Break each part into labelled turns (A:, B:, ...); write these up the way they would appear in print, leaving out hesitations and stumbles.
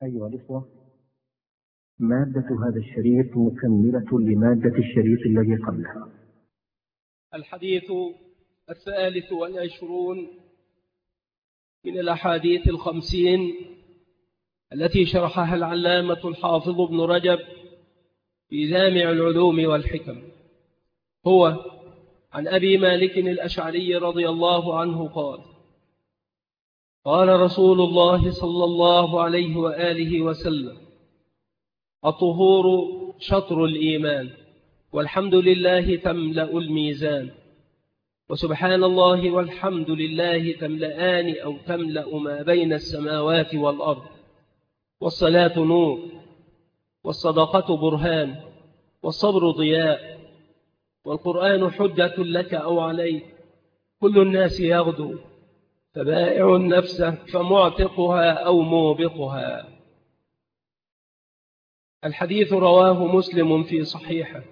A: أيها الإخوة، مادة هذا الشريط مكملة لمادة الشريط الذي قبلها.
B: الحديث 23 من الأحاديث 50 التي شرحها العلامة الحافظ ابن رجب في جامع العلوم والحكم. هو عن أبي مالك الأشعري رضي الله عنه قال: قال رسول الله صلى الله عليه وآله وسلم: الطهور شطر الإيمان، والحمد لله تملأ الميزان، وسبحان الله والحمد لله تملأان أو تملأ ما بين السماوات والأرض، والصلاة نور، والصدقة برهان، والصبر ضياء، والقرآن حجة لك أو عليك، كل الناس يغدو، فبائع النفس فمعتقها أو موبقها. الحديث رواه مسلم في صحيحه.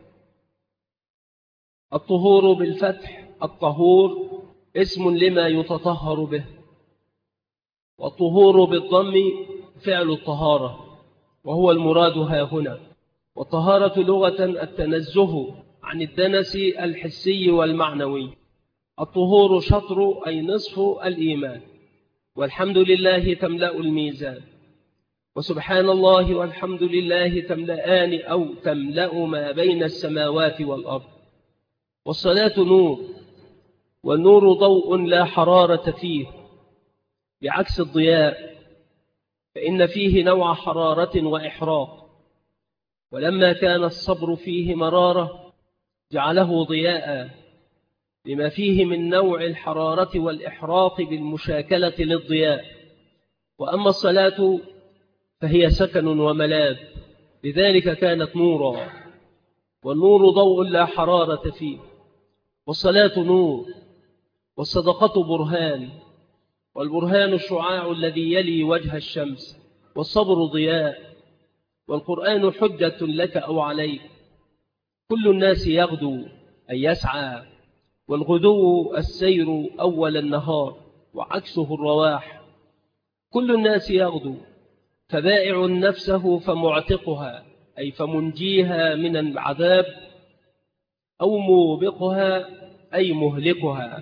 B: الطهور بالفتح، الطهور اسم لما يتطهر به، والطهور بالضم فعل الطهارة، وهو المراد ها هنا. والطهارة لغة التنزه عن الدنس الحسي والمعنوي. الطهور شطر أي نصف الإيمان، والحمد لله تملأ الميزان، وسبحان الله والحمد لله تملأان أو تملأ ما بين السماوات والأرض، والصلاة نور، والنور ضوء لا حرارة فيه، بعكس الضياء فإن فيه نوع حرارة وإحراق، ولما كان الصبر فيه مرارة جعله ضياء لما فيه من نوع الحرارة والإحراق بالمشاكلة للضياء. وأما الصلاة فهي سكن وملاذ، لذلك كانت نورا، والنور ضوء لا حرارة فيه، والصلاة نور، والصدقة برهان، والبرهان الشعاع الذي يلي وجه الشمس، والصبر ضياء، والقرآن حجة لك أو عليك، كل الناس يغدو أي يسعى، والغدو السير أول النهار، وعكسه الرواح. كل الناس يغدو، فبائع نفسه فمعتقها أي فمنجيها من العذاب، أو موبقها أي مهلكها.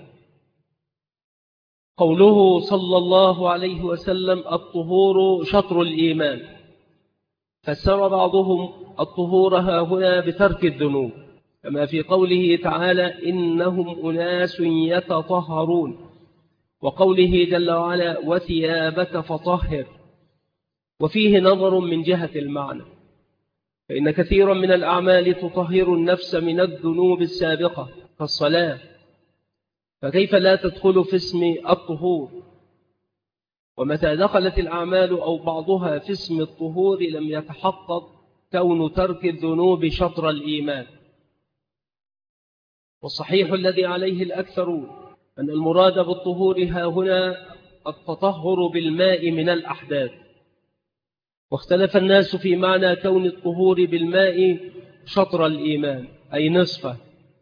B: قوله صلى الله عليه وسلم: الطهور شطر الإيمان، فسر بعضهم الطهور ها هنا بترك الذنوب، كما في قوله تعالى: إنهم أناس يتطهرون، وقوله جل وعلا: وثيابك فطهر. وفيه نظر من جهة المعنى، فإن كثيرا من الأعمال تطهر النفس من الذنوب السابقة كالصلاة، فكيف لا تدخل في اسم الطهور؟ ومتى دخلت الأعمال أو بعضها في اسم الطهور لم يتحقق كون ترك الذنوب شطر الإيمان. والصحيح الذي عليه الأكثرون أن المراد بالطهور ها هنا التطهر بالماء من الأحداث، واختلف الناس في معنى كون الطهور بالماء شطر الإيمان أي نصفه.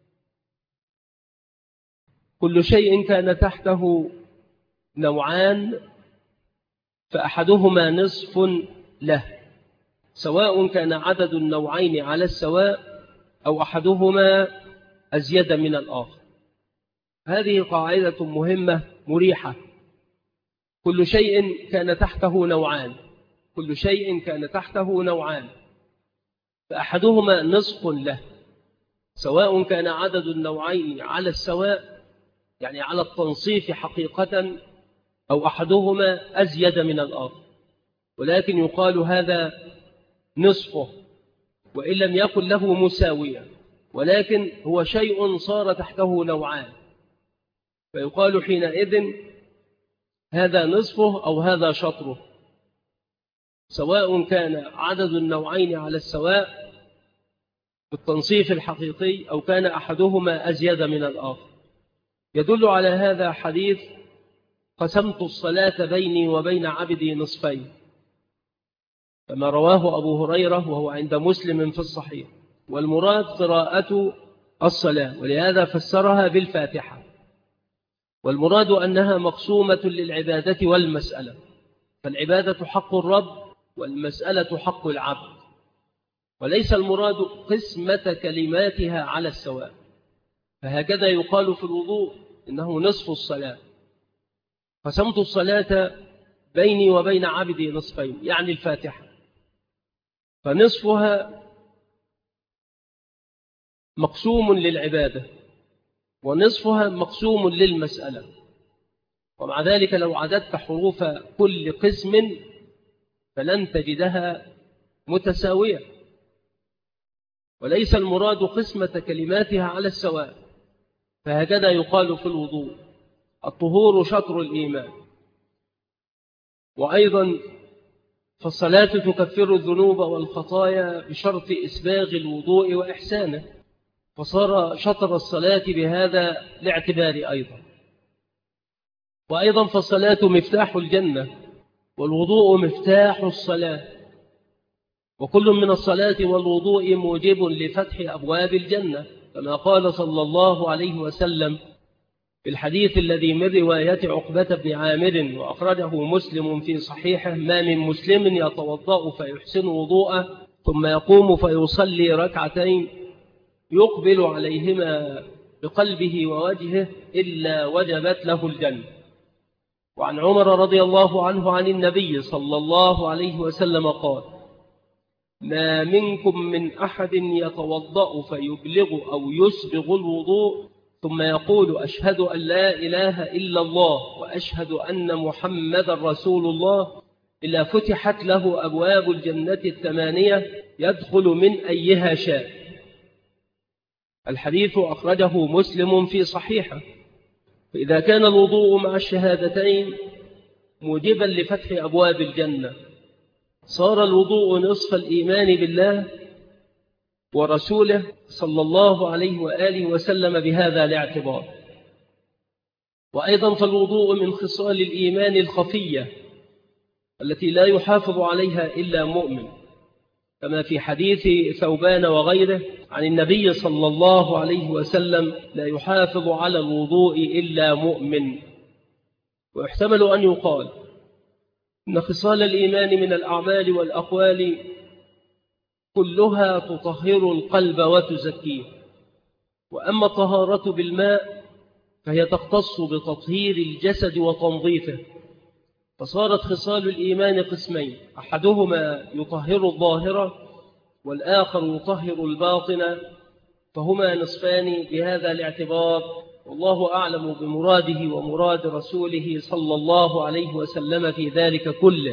B: كل شيء كان تحته نوعان فأحدهما نصف له، سواء كان عدد النوعين على السواء أو أحدهما أزيد من الآخر. هذه قاعدة مهمة مريحة. كل شيء كان تحته نوعان، كل شيء كان تحته نوعان فأحدهما نصف له، سواء كان عدد النوعين على السواء يعني على التنصيف حقيقة، أو أحدهما أزيد من الآخر، ولكن يقال هذا نصفه وإن لم يكن له مساوية، ولكن هو شيء صار تحته نوعان، فيقال حينئذ هذا نصفه أو هذا شطره، سواء كان عدد النوعين على السواء بالتنصيف الحقيقي أو كان أحدهما أزيد من الآخر. يدل على هذا حديث: قسمت الصلاة بيني وبين عبدي نصفين، كما رواه أبو هريرة وهو عند مسلم في الصحيح، والمراد قراءة الصلاة، ولهذا فسرها بالفاتحة، والمراد أنها مقسومة للعبادة والمسألة، فالعبادة حق الرب والمسألة حق العبد، وليس المراد قسمة كلماتها على السواء. فهكذا يقال في الوضوء إنه نصف الصلاة. قسمت الصلاة بيني وبين عبدي نصفين، يعني الفاتحة، فنصفها مقسوم للعبادة ونصفها مقسوم للمسألة. ومع ذلك لو عددت حروف كل قسم فلن تجدها متساوية، وليس المراد قسمة كلماتها على السواء. فهكذا يقال في الوضوء: الطهور شطر الإيمان. وأيضا فالصلاة تكفر الذنوب والخطايا بشرط إسباغ الوضوء وإحسانه، فصار شطر الصلاة بهذا الاعتبار أيضا. وأيضا فالصلاة مفتاح الجنة والوضوء مفتاح الصلاة، وكل من الصلاة والوضوء موجب لفتح أبواب الجنة، كما قال صلى الله عليه وسلم في الحديث الذي من رواية عقبة بن عامر وأخرجه مسلم في صحيحه: ما من مسلم يتوضأ فيحسن وضوءه ثم يقوم فيصلي ركعتين يقبل عليهما بقلبه ووجهه إلا وجبت له الجنة. وعن عمر رضي الله عنه عن النبي صلى الله عليه وسلم قال: ما منكم من أحد يتوضأ فيبلغ أو يسبغ الوضوء ثم يقول: أشهد أن لا إله إلا الله وأشهد أن محمد رسول الله، إلا فتحت له أبواب الجنة 8 يدخل من أيها شاء. الحديث أخرجه مسلم في صحيحه. فإذا كان الوضوء مع الشهادتين موجبا لفتح أبواب الجنة، صار الوضوء نصف الإيمان بالله ورسوله صلى الله عليه وآله وسلم بهذا الاعتبار. وأيضا فالوضوء من خصال الإيمان الخفية التي لا يحافظ عليها إلا مؤمن، كما في حديث ثوبان وغيره عن النبي صلى الله عليه وسلم: لا يحافظ على الوضوء إلا مؤمن. ويحتمل أن يقال إن خصال الإيمان من الأعمال والأقوال كلها تطهر القلب وتزكيه، وأما الطهارة بالماء فهي تختص بتطهير الجسد وتنظيفه. فصارت خصال الإيمان قسمين: أحدهما يطهر الظاهرة والآخر يطهر الباطن، فهما نصفان بهذا الاعتبار. والله أعلم بمراده ومراد رسوله صلى الله عليه وسلم في ذلك كله.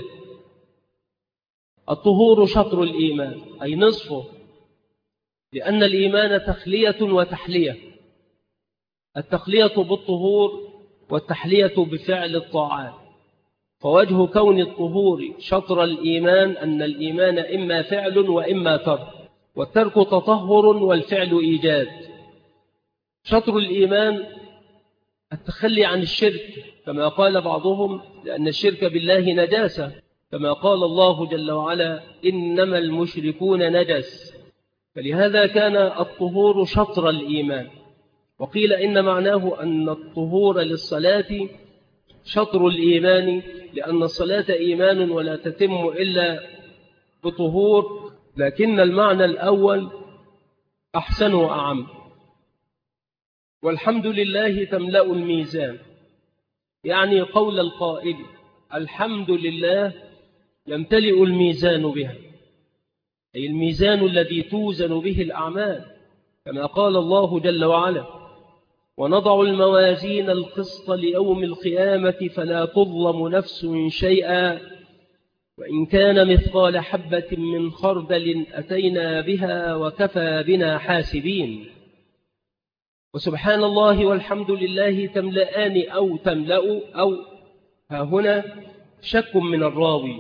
B: الطهور شطر الإيمان أي نصفه، لأن الإيمان تخلية وتحلية، التخلية بالطهور والتحلية بفعل الطاعات. فوجه كون الطهور شطر الإيمان أن الإيمان إما فعل وإما ترك، والترك تطهر والفعل إيجاد. شطر الإيمان التخلي عن الشرك، كما قال بعضهم: لأن الشرك بالله نجاسة، كما قال الله جل وعلا: إنما المشركون نجس. فلهذا كان الطهور شطر الإيمان. وقيل إن معناه أن الطهور للصلاة شطر الإيمان، لأن الصلاة إيمان ولا تتم إلا بطهور، لكن المعنى الأول أحسن وأعم. والحمد لله تملأ الميزان، يعني قول القائل: الحمد لله يمتلئ الميزان بها، أي الميزان الذي توزن به الأعمال، كما قال الله جل وعلا: ونضع الموازين القسط ليوم القيامة فلا تظلم نفس شيئا وإن كان مثقال حبة من خردل أتينا بها وكفى بنا حاسبين. وسبحان الله والحمد لله تملأان أو تملأ، أو ها هنا شك من الراوي،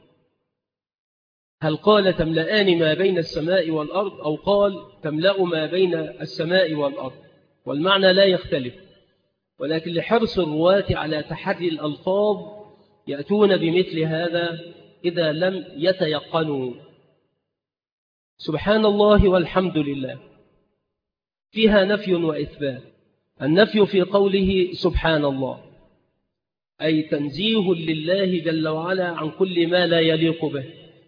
B: هل قال تملأان ما بين السماء والأرض أو قال تملأ ما بين السماء والأرض؟ والمعنى لا يختلف، ولكن لحرص الرواة على تحري الألفاظ يأتون بمثل هذا إذا لم يتيقنوا. سبحان الله والحمد لله فيها نفي وإثبات. النفي في قوله سبحان الله أي تنزيه لله جل وعلا عن كل ما لا يليق به،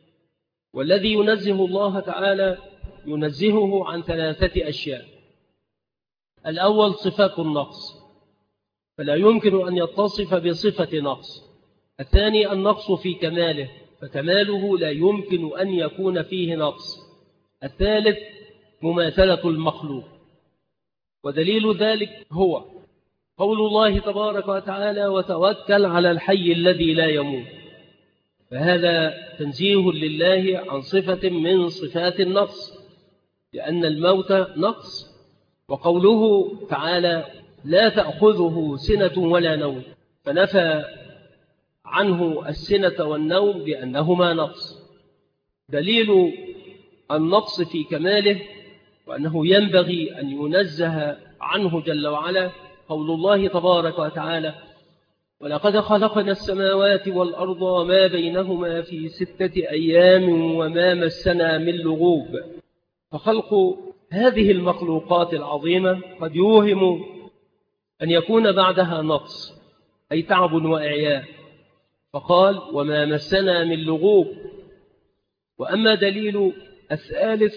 B: والذي ينزه الله تعالى ينزهه عن 3 أشياء. الأول صفات النقص، فلا يمكن أن يتصف بصفة نقص. الثاني النقص في كماله، فكماله لا يمكن أن يكون فيه نقص. الثالث مماثلة المخلوق، ودليل ذلك هو قول الله تبارك وتعالى: وتوكل على الحي الذي لا يموت. فهذا تنزيه لله عن صفة من صفات النقص، لأن الموت نقص. وقوله تعالى: لا تأخذه سنة ولا نوم، فنفى عنه السنة والنوم بأنهما نقص. دليل النقص في كماله وأنه ينبغي أن ينزه عنه جل وعلا قول الله تبارك وتعالى: ولقد خلقنا السماوات والأرض وما بينهما في 6 أيام وما مسنا من لغوب. فخلق هذه المخلوقات العظيمة قد يوهم أن يكون بعدها نقص، أي تعب وإعياء، فقال: وما مسنا من لغوب. وأما دليل الثالث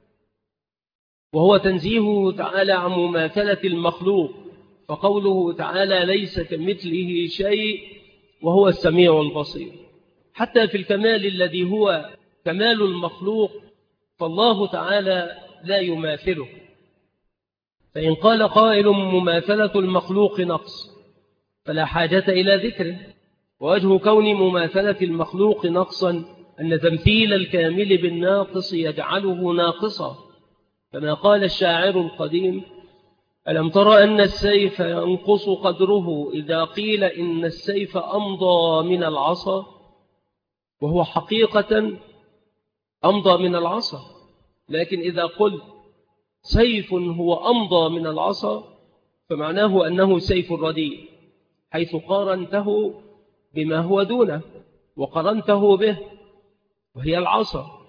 B: وهو تنزيهه تعالى عن مماثلة المخلوق، فقوله تعالى: ليس كمثله شيء وهو السميع البصير. حتى في الكمال الذي هو كمال المخلوق فالله تعالى لا يماثله. فإن قال قائل: مماثلة المخلوق نقص، فلا حاجة إلى ذكره. ووجه كون مماثلة المخلوق نقصا أن تمثيل الكامل بالناقص يجعله ناقصا، كما قال الشاعر القديم: ألم تر أن السيف ينقص قدره إذا قيل إن السيف أمضى من العصا؟ وهو حقيقة أمضى من العصا، لكن إذا قلت سيف هو أمضى من العصا فمعناه أنه سيف رديء، حيث قارنته بما هو دونه وقرنته به وهي العصا.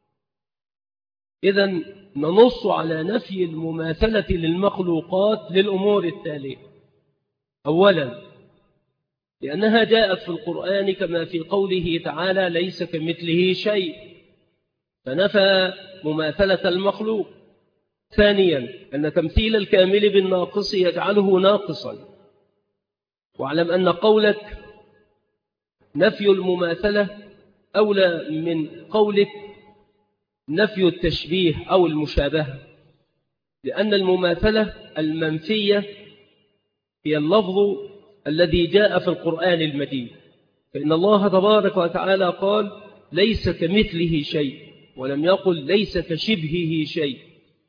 B: إذن ننص على نفي المماثلة للمخلوقات للأمور التالية: أولا، لأنها جاءت في القرآن كما في قوله تعالى: ليس كمثله شيء، فنفى مماثلة المخلوق. ثانيا، أن تمثيل الكامل بالناقص يجعله ناقصا. واعلم أن قولك نفي المماثلة أولى من قولك نفي التشبيه أو المشابهة، لأن المماثلة المنفية هي اللفظ الذي جاء في القرآن المجيد، فإن الله تبارك وتعالى قال: ليس كمثله شيء، ولم يقل ليس كشبهه شيء.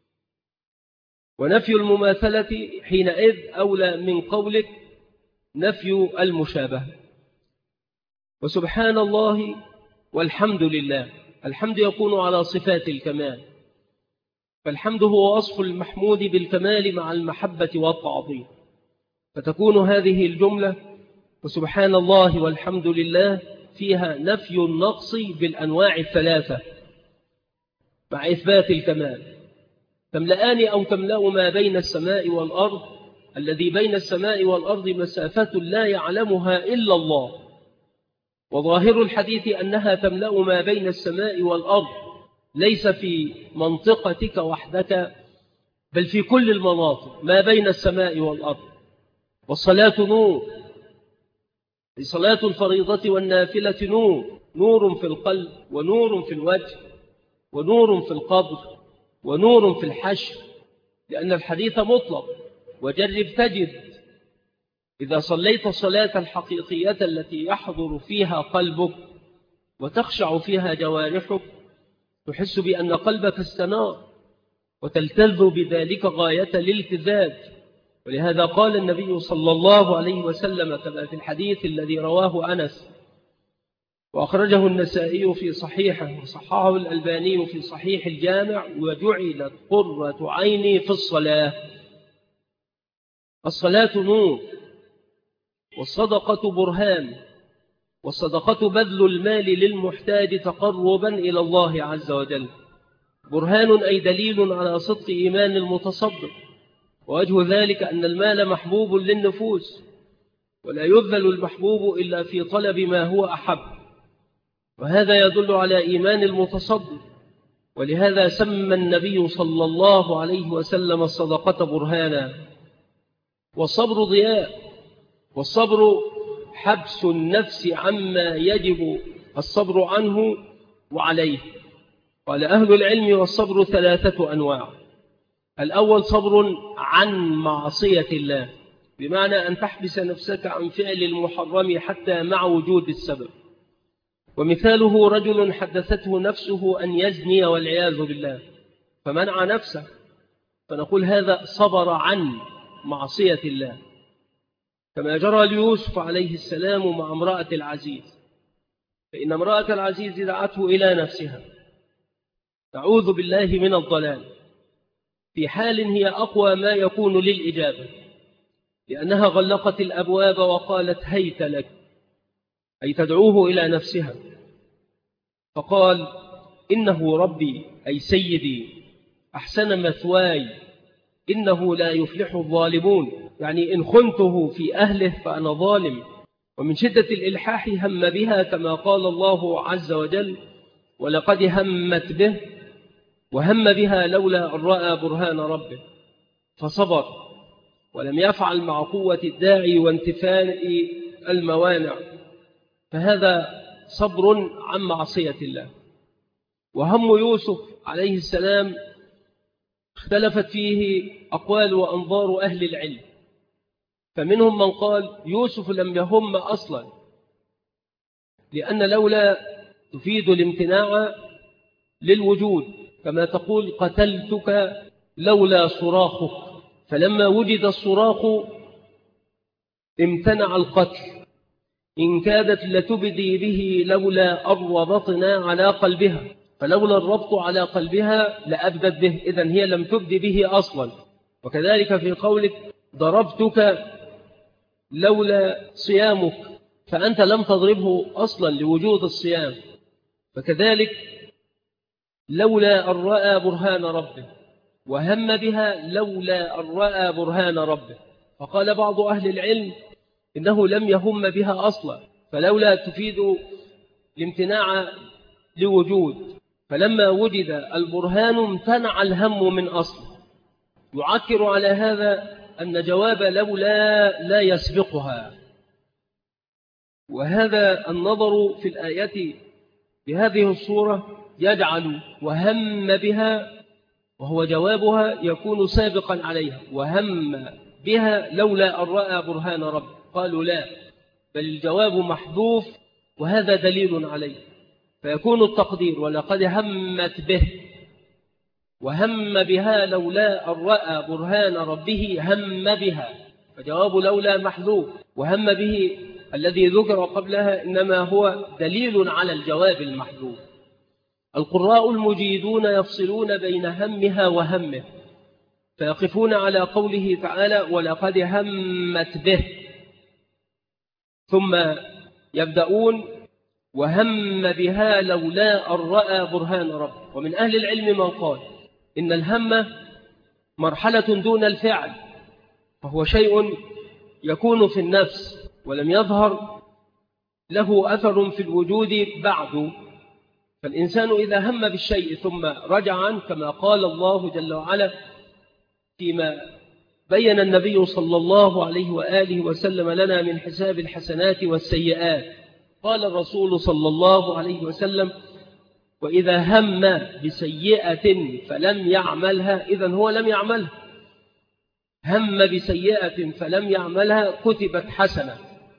B: ونفي المماثلة حينئذ أولى من قولك نفي المشابهة. وسبحان الله والحمد لله، الحمد يكون على صفات الكمال، فالحمد هو وصف المحمود بالكمال مع المحبة والتعظيم، فتكون هذه الجملة وسبحان الله والحمد لله فيها نفي النقص بالأنواع 3 مع إثبات الكمال. تملأان أو تملأ ما بين السماء والأرض، الذي بين السماء والأرض مسافة لا يعلمها إلا الله، وظاهر الحديث أنها تملأ ما بين السماء والأرض، ليس في منطقتك وحدك بل في كل المناطق ما بين السماء والأرض. والصلاة نور، صلاة الفريضة والنافلة نور، نور في القلب ونور في الوجه ونور في القبر ونور في الحشر، لأن الحديث مطلق: وجرب تجد. إذا صليت الصلاة الحقيقية التي يحضر فيها قلبك وتخشع فيها جوارحك، تحس بأن قلبك استنار وتلتذ بذلك غاية الالتذاذ. ولهذا قال النبي صلى الله عليه وسلم كما في الحديث الذي رواه أنس وأخرجه النسائي في صحيحه وصححه الألباني في صحيح الجامع: وجعلت قرة عيني في الصلاة. الصلاة نور، والصدقة برهان، والصدقة بذل المال للمحتاج تقربا إلى الله عز وجل. برهان أي دليل على صدق إيمان المتصدق، ووجه ذلك أن المال محبوب للنفوس، ولا يبذل المحبوب إلا في طلب ما هو أحب. وهذا يدل على إيمان المتصدق. ولهذا سمى النبي صلى الله عليه وسلم الصدقة برهانا، والصبر ضياء، والصبر حبس النفس عما يجب الصبر عنه وعليه. قال أهل العلم: والصبر 3 أنواع. الأول صبر عن معصية الله، بمعنى أن تحبس نفسك عن فعل المحرم حتى مع وجود السبب. ومثاله رجل حدثته نفسه أن يزني والعياذ بالله فمنع نفسه، فنقول هذا صبر عن معصية الله، كما جرى ليوسف عليه السلام مع امرأة العزيز. فإن امرأة العزيز دعته إلى نفسها، تعوذ بالله من الضلال، في حال هي أقوى ما يكون للإجابة، لأنها غلقت الأبواب وقالت: هيت لك، أي تدعوه إلى نفسها. فقال: إنه ربي، أي سيدي، أحسن مثواي، إنه لا يفلح الظالمون، يعني إن خنته في أهله فأنا ظالم. ومن شدة الإلحاح هم بها، كما قال الله عز وجل: ولقد همت به وهم بها لولا أن رأى برهان ربه، فصبر ولم يفعل مع قوة الداعي وانتفاء الموانع، فهذا صبر عن معصية الله. وهم يوسف عليه السلام اختلفت فيه أقوال وأنظار أهل العلم، فمنهم من قال يوسف لم يهم أصلا، لأن لولا تفيد الامتناع للوجود، كما تقول: قتلتك لولا صراخك، فلما وجد الصراخ امتنع القتل. إن كادت لتبدي به لولا أن ربطنا على قلبها، فلولا الربط على قلبها لأبدت به، إذن هي لم تبدي به أصلا. وكذلك في قولك: ضربتك لولا صيامك، فأنت لم تضربه أصلا لوجود الصيام. فكذلك لولا أن رأى برهان ربه، وهم بها لولا أن رأى برهان ربه. فقال بعض أهل العلم إنه لم يهم بها أصلا، فلولا تفيد الامتناع لوجود، فلما وجد البرهان امتنع الهم من أصل. يعكر على هذا أن جواب لولا لا يسبقها. وهذا النظر في الآية بهذه الصورة يجعل وهم بها وهو جوابها يكون سابقا عليها، وهم بها لولا أن رأى برهان رب. قالوا لا، بل الجواب محذوف، وهذا دليل عليه، فيكون التقدير: ولقد همت به وهم بها لولا أن رأى برهان ربه هم بها، فجواب لولا محذوف، وهم به الذي ذكر قبلها إنما هو دليل على الجواب المحذوف. القراء المجيدون يفصلون بين همها وهمه، فيقفون على قوله تعالى: ولقد همت به، ثم يبدأون: وهم بها لولا أن رأى برهان رب. ومن أهل العلم من قال إن الهم مرحلة دون الفعل، فهو شيء يكون في النفس ولم يظهر له أثر في الوجود بعد. فالإنسان إذا هم بالشيء ثم رجع عنه، كما قال الله جل وعلا فيما بين النبي صلى الله عليه وآله وسلم لنا من حساب الحسنات والسيئات، قال الرسول صلى الله عليه وسلم: وإذا هم بسيئة فلم يعملها، إذن هو لم يعملها. هم بسيئة فلم يعملها كتبت حسنة.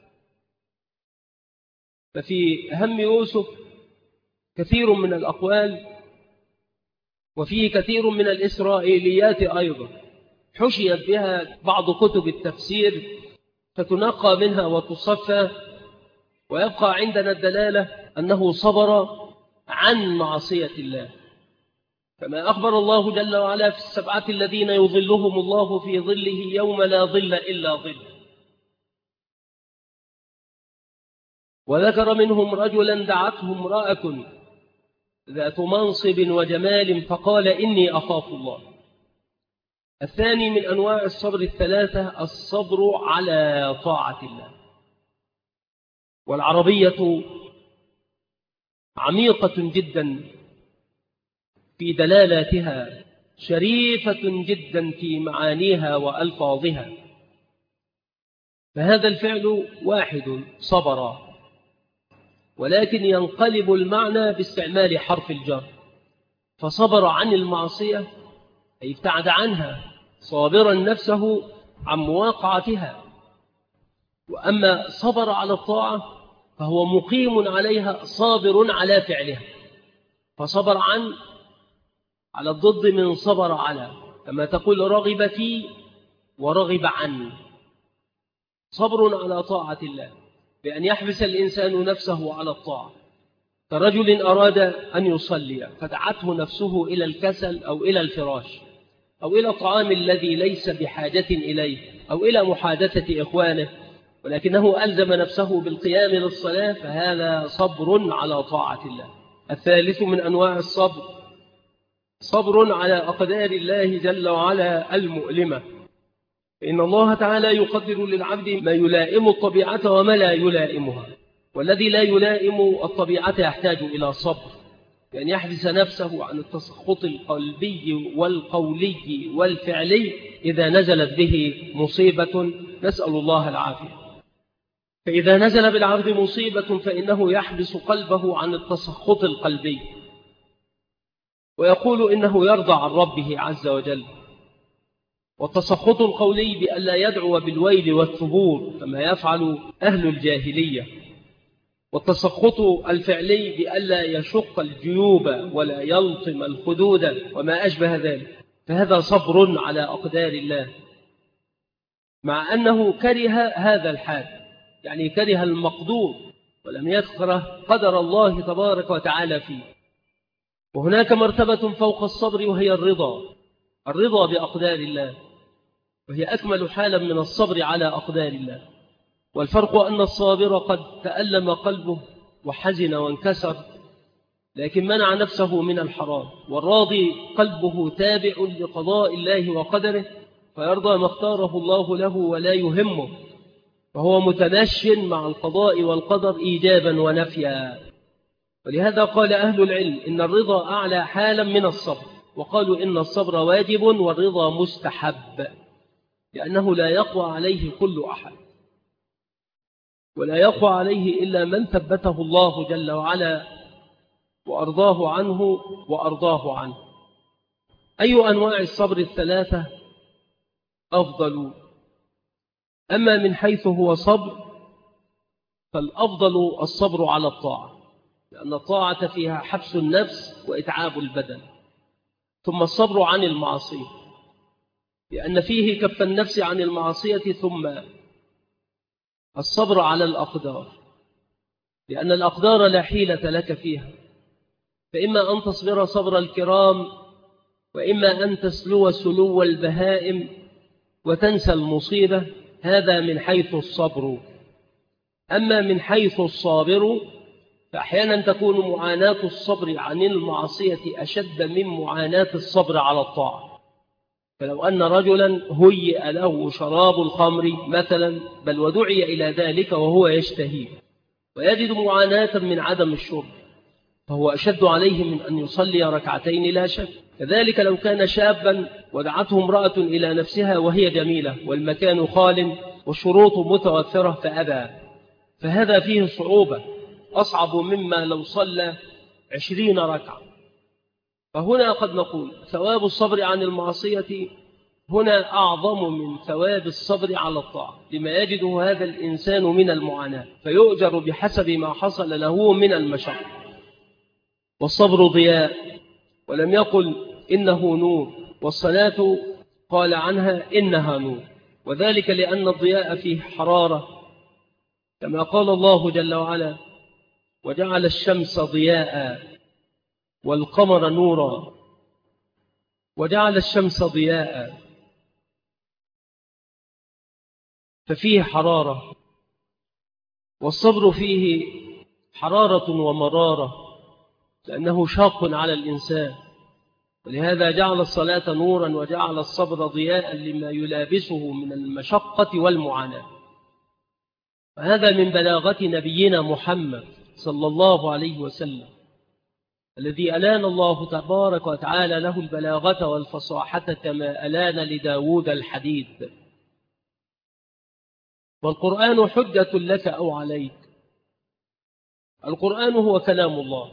B: ففي هم يوسف كثير من الأقوال، وفيه كثير من الإسرائيليات أيضا حشيت بها بعض كتب التفسير، فتنقى منها وتصفى، ويبقى عندنا الدلالة أنه صبر عن معصية الله، كما أخبر الله جل وعلا في 7 الذين يظلهم الله في ظله يوم لا ظل إلا ظل. وذكر منهم رجلا دعته امرأة ذات منصب وجمال فقال: إني أخاف الله. الثاني من أنواع الصبر 3 الصبر على طاعة الله. والعربية عميقة جدا في دلالاتها، شريفة جدا في معانيها وألفاظها. فهذا الفعل واحد صبر، ولكن ينقلب المعنى باستعمال حرف الجر، فصبر عن المعصية أي ابتعد عنها صابرا نفسه عن مواقعتها. وأما صبر على الطاعة فهو مقيم عليها صابر على فعلها، فصبر على الضد من صبر على، كما تقول رغب في ورغب عن. صبر على طاعة الله بأن يحبس الإنسان نفسه على الطاعة، كرجل أراد أن يصلي فدعته نفسه إلى الكسل أو إلى الفراش أو إلى الطعام الذي ليس بحاجة إليه أو إلى محادثة إخوانه، ولكنه ألزم نفسه بالقيام للصلاة، فهذا صبر على طاعة الله. الثالث من أنواع الصبر صبر على أقدار الله جل وعلا المؤلمة، إن الله تعالى يقدر للعبد ما يلائم الطبيعة وما لا يلائمها، والذي لا يلائم الطبيعة يحتاج إلى صبر، يعني يحبس نفسه عن التسخط القلبي والقولي والفعلي إذا نزلت به مصيبة، نسأل الله العافية. فإذا نزل بالعبد مصيبة فإنه يحبس قلبه عن التسخط القلبي، ويقول إنه يرضى عن ربه عز وجل. والتسخط القولي بألا يدعو بالويل والثبور كما يفعل أهل الجاهلية، والتسخط الفعلي بألا يشق الجيوب ولا يلطم الخدود وما أشبه ذلك، فهذا صبر على أقدار الله، مع أنه كره هذا الحال، يعني كره المقدور ولم يكره قدر الله تبارك وتعالى فيه. وهناك مرتبة فوق الصبر وهي الرضا بأقدار الله، وهي أكمل حالا من الصبر على أقدار الله. والفرق أن الصابر قد تألم قلبه وحزن وانكسر، لكن منع نفسه من الحرام، والراضي قلبه تابع لقضاء الله وقدره، فيرضى ما اختاره الله له ولا يهمه، فهو متمش مع القضاء والقدر إيجابا ونفيا. ولهذا قال أهل العلم إن الرضا أعلى حالا من الصبر، وقالوا إن الصبر واجب والرضا مستحب، لأنه لا يقوى عليه كل أحد، ولا يقوى عليه إلا من ثبته الله جل وعلا وأرضاه عنه. أي أنواع الصبر الثلاثة أفضل؟ أما من حيث هو صبر فالأفضل الصبر على الطاعة، لأن الطاعة فيها حبس النفس وإتعاب البدن. ثم الصبر عن المعصية، لأن فيه كف النفس عن المعصية. ثم الصبر على الأقدار، لأن الأقدار لا حيلة لك فيها، فإما أن تصبر صبر الكرام، وإما أن تسلو سلو البهائم وتنسى المصيبة. هذا من حيث الصبر. أما من حيث الصابر فأحيانا تكون معاناة الصبر عن المعصية أشد من معاناة الصبر على الطاعة. فلو أن رجلا هيئ له شراب الخمر مثلا، بل ودعي إلى ذلك وهو يشتهي ويجد معاناة من عدم الشرب، فهو أشد عليه من أن يصلي ركعتين لا شك. كذلك لو كان شابا ودعته امرأة إلى نفسها وهي جميلة والمكان خال والشروط متوفرة فأبى، فهذا فيه صعوبة أصعب مما لو صلى 20 ركعة. فهنا قد نقول ثواب الصبر عن المعصية هنا أعظم من ثواب الصبر على الطاعة، لما يجده هذا الإنسان من المعاناة، فيؤجر بحسب ما حصل له من المشقة. والصبر ضياء، ولم يقل إنه نور، والصلاة قال عنها إنها نور، وذلك لأن الضياء فيه حرارة، كما قال الله جل وعلا: وجعل الشمس ضياء والقمر نورا. وجعل الشمس ضياء، ففيه حرارة، والصبر فيه حرارة ومرارة، لأنه شاق على الإنسان، ولهذا جعل الصلاة نورا وجعل الصبر ضياء لما يلابسه من المشقة والمعاناة. وهذا من بلاغة نبينا محمد صلى الله عليه وسلم، الذي ألان الله تبارك وتعالى له البلاغة والفصاحة كما ألان لداود الحديد. والقرآن حجة لك أو عليك. القرآن هو كلام الله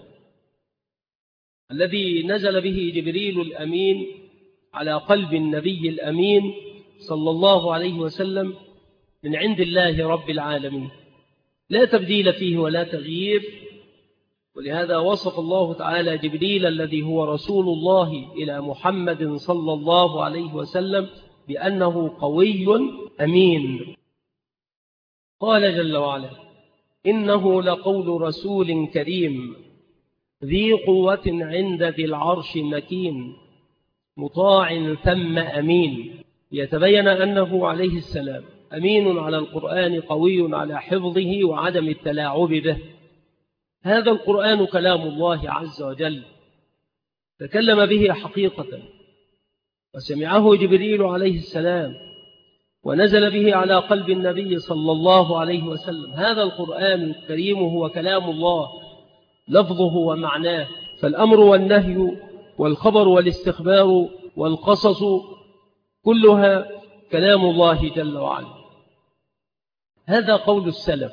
B: الذي نزل به جبريل الأمين على قلب النبي الأمين صلى الله عليه وسلم من عند الله رب العالمين، لا تبديل فيه ولا تغيير. ولهذا وصف الله تعالى جبريل الذي هو رسول الله إلى محمد صلى الله عليه وسلم بأنه قوي أمين. قال جل وعلا: إنه لقول رسول كريم ذي قوة عند ذي العرش مكين مطاع ثم أمين. يتبين أنه عليه السلام أمين على القرآن، قوي على حفظه وعدم التلاعب به. هذا القرآن كلام الله عز وجل، تكلم به حقيقة، وسمعه جبريل عليه السلام، ونزل به على قلب النبي صلى الله عليه وسلم. هذا القرآن الكريم هو كلام الله لفظه ومعناه، فالأمر والنهي والخبر والاستخبار والقصص كلها كلام الله جل وعلا. هذا قول السلف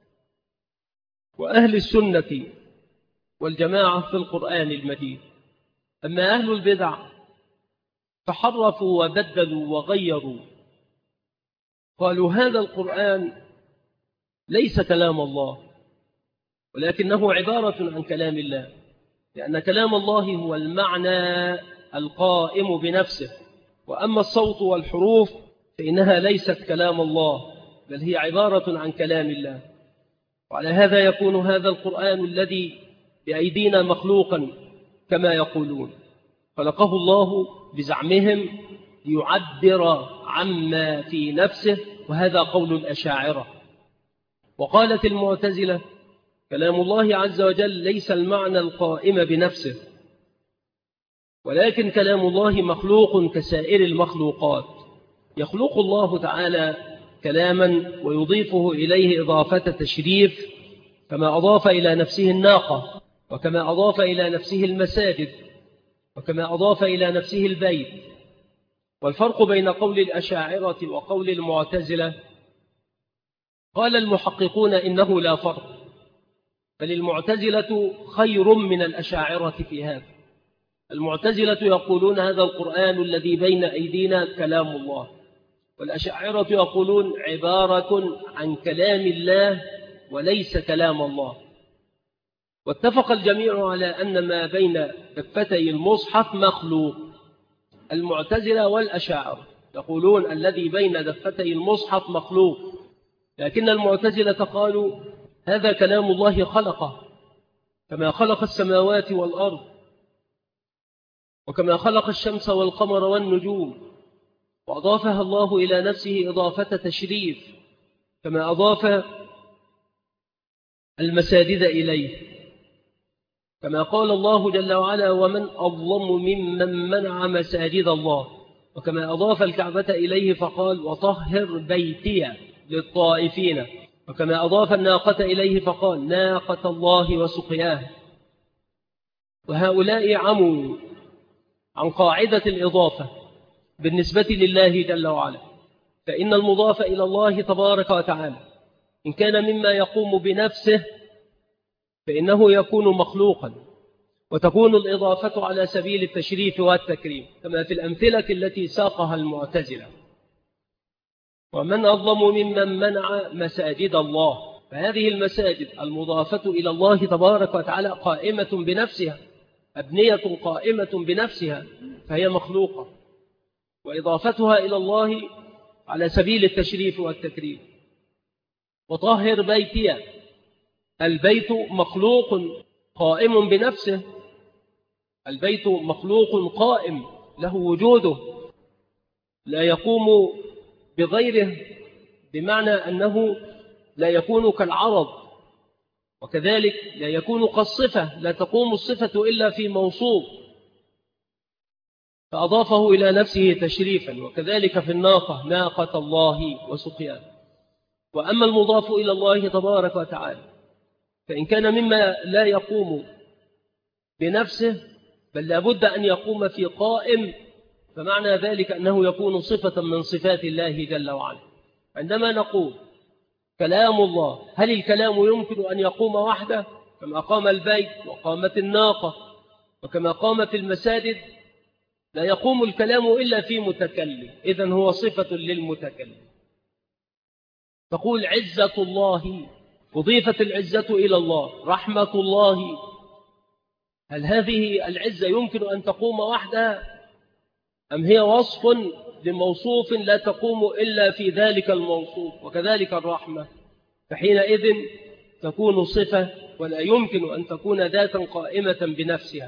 B: وأهل السنة والجماعة في القرآن المجيد. أما أهل البدع فحرفوا وبدلوا وغيروا، قالوا هذا القرآن ليس كلام الله ولكنه عبارة عن كلام الله، لأن كلام الله هو المعنى القائم بنفسه، وأما الصوت والحروف فإنها ليست كلام الله بل هي عبارة عن كلام الله. وعلى هذا يكون هذا القرآن الذي بأيدينا مخلوقا كما يقولون، خلقه الله بزعمهم ليعبر عما في نفسه، وهذا قول الأشاعرة. وقالت المعتزلة كلام الله عز وجل ليس المعنى القائم بنفسه، ولكن كلام الله مخلوق كسائر المخلوقات. يخلق الله تعالى كلاما ويضيفه إليه إضافة تشريف، كما أضاف إلى نفسه الناقة، وكما أضاف إلى نفسه المساجد، وكما أضاف إلى نفسه البيت. والفرق بين قول الأشاعرة وقول المعتزلة، قال المحققون إنه لا فرق، بل المعتزلة خير من الأشاعرة في هذا. المعتزلة يقولون هذا القرآن الذي بين أيدينا كلام الله، والأشاعرة يقولون عبارة عن كلام الله وليس كلام الله. واتفق الجميع على أن ما بين دفتي المصحف مخلوق. المعتزلة والأشاعرة يقولون الذي بين دفتي المصحف مخلوق، لكن المعتزلة قالوا هذا كلام الله خلقه، كما خلق السماوات والأرض، وكما خلق الشمس والقمر والنجوم، وأضافها الله إلى نفسه إضافة تشريف، كما أضاف المساجد إليه، كما قال الله جل وعلا ومن أظلم ممن منع مساجد الله، وكما أضاف الكعبة إليه فقال وطهر بيتي للطائفين، وكما أضاف الناقة إليه فقال ناقة الله وسقياها. وهؤلاء عموا عن قاعدة الإضافة بالنسبة لله جل وعلا، فإن المضاف إلى الله تبارك وتعالى إن كان مما يقوم بنفسه فإنه يكون مخلوقا، وتكون الإضافة على سبيل التشريف والتكريم، كما في الأمثلة التي ساقها المعتزلة. ومن أظلم ممن منع مساجد الله، فهذه المساجد المضافة إلى الله تبارك وتعالى قائمة بنفسها، أبنية قائمة بنفسها، فهي مخلوقة، وإضافتها إلى الله على سبيل التشريف والتكريم. وطهر بيتي، البيت مخلوق قائم بنفسه، البيت مخلوق قائم له وجوده، لا يقوم بغيره، بمعنى أنه لا يكون كالعرض، وكذلك لا يكون كالصفة، لا تقوم الصفة إلا في موصوف، فأضافه إلى نفسه تشريفا. وكذلك في الناقة ناقة الله وسقياها. وأما المضاف إلى الله تبارك وتعالى فإن كان مما لا يقوم بنفسه، بل لابد أن يقوم في قائم، فمعنى ذلك أنه يكون صفة من صفات الله جل وعلا. عندما نقول كلام الله، هل الكلام يمكن أن يقوم وحده كما قام البيت وقامت الناقة وكما قامت المساجد؟ لا يقوم الكلام إلا في متكلم، إذن هو صفة للمتكلم. تقول عزة الله، أضيفت العزة إلى الله، رحمة الله، هل هذه العزة يمكن أن تقوم وحدها أم هي وصف لموصوف لا تقوم إلا في ذلك الموصوف؟ وكذلك الرحمة، فحينئذ تكون صفة ولا يمكن أن تكون ذاتا قائمة بنفسها.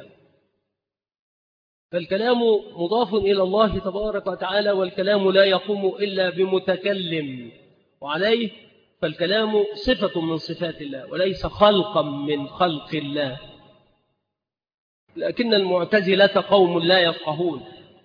B: فالكلام مضاف إلى الله تبارك وتعالى، والكلام لا يقوم إلا بمتكلم، وعليه فالكلام صفة من صفات الله وليس خلقا من خلق الله. لكن المعتزلة قوم لا يفقهون.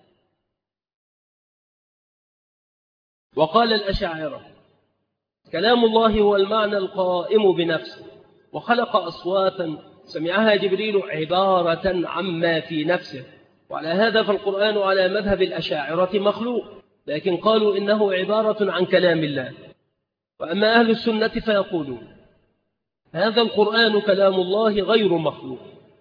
B: وقال الأشاعرة كلام الله هو المعنى القائم بنفسه، وخلق أصواتا سمعها جبريل عبارة عما في نفسه. وعلى هذا فالقرآن على مذهب الأشاعرة مخلوق، لكن قالوا إنه عبارة عن كلام الله. وأما أهل السنة فيقولون هذا القرآن كلام الله غير مخلوق.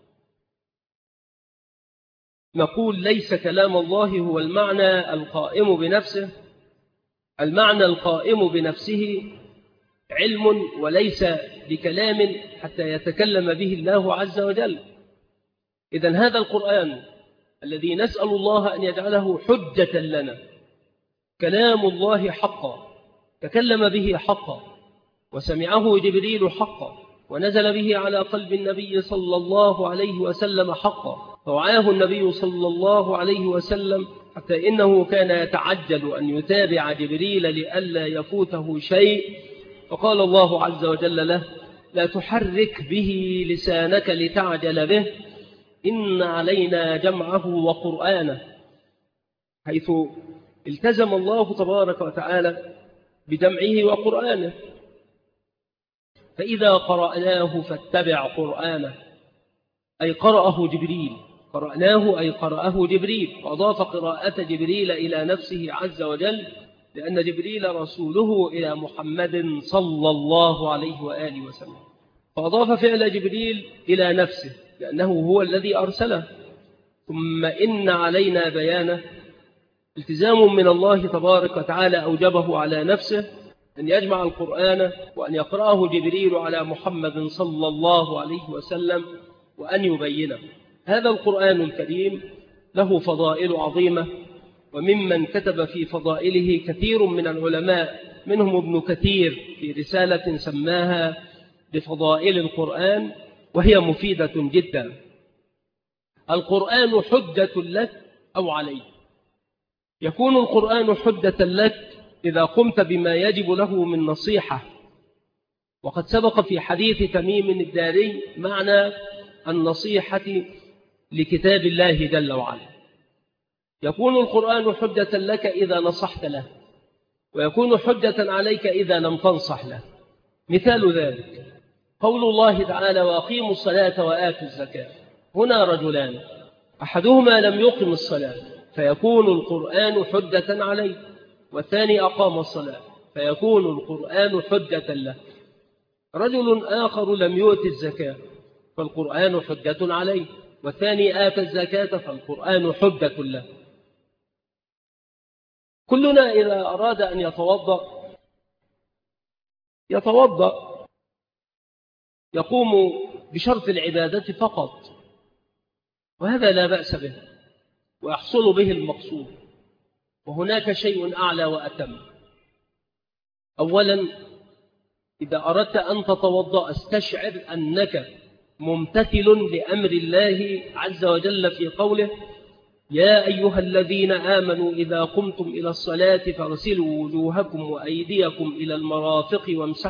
B: نقول ليس كلام الله هو المعنى القائم بنفسه، المعنى القائم بنفسه علم وليس بكلام حتى يتكلم به الله عز وجل. إذن هذا القرآن الذي نسأل الله أن يجعله حجة لنا كلام الله حقا، تكلم به حقا، وسمعه جبريل حقا، ونزل به على قلب النبي صلى الله عليه وسلم حقا، فوعاه النبي صلى الله عليه وسلم حتى إنه كان يتعجل أن يتابع جبريل لئلا يفوته شيء، فقال الله عز وجل له لا تحرك به لسانك لتعجل به إن علينا جمعه وقرآنه، حيث التزم الله تبارك وتعالى بجمعه وقرآنه. فإذا قرأناه فاتبع قرآنه، أي قرأه جبريل، قرأناه أي قرأه جبريل، وأضاف قراءة جبريل إلى نفسه عز وجل، لأن جبريل رسوله إلى محمد صلى الله عليه وآله وسلم، فأضاف فعل جبريل إلى نفسه لأنه هو الذي أرسله. ثم إن علينا بيانه، التزام من الله تبارك وتعالى أوجبه على نفسه أن يجمع القرآن وأن يقرأه جبريل على محمد صلى الله عليه وسلم وأن يبينه. هذا القرآن الكريم له فضائل عظيمة، وممن كتب في فضائله كثير من العلماء، منهم ابن كثير في رسالة سماها بفضائل القرآن، وهي مفيدة جدا. القرآن حجة لك أو عليك. يكون القرآن حجة لك إذا قمت بما يجب له من نصيحة، وقد سبق في حديث تميم الداري معنى النصيحة لكتاب الله جل وعلا. يكون القرآن حجة لك إذا نصحت له، ويكون حجة عليك إذا لم تنصح له. مثال ذلك قول الله تعالى وأقيموا الصلاة وآتوا الزكاة. هنا رجلان، أحدهما لم يقم الصلاة فيكون القرآن حجة عليه، والثاني أقام الصلاة فيكون القرآن حجة له. رجل آخر لم يؤت الزكاة فالقرآن حجة عليه، والثاني آتى الزكاة فالقرآن حجة له. كلنا إذا أراد أن يتوضأ يقوم بشرط العبادة فقط، وهذا لا بأس به ويحصل به المقصود. وهناك شيء أعلى وأتم. أولا إذا أردت أن تتوضأ استشعر أنك ممتثل لأمر الله عز وجل في قوله يا أيها الذين آمنوا إذا قمتم إلى الصلاة فاغسلوا وجوهكم وأيديكم إلى المرافق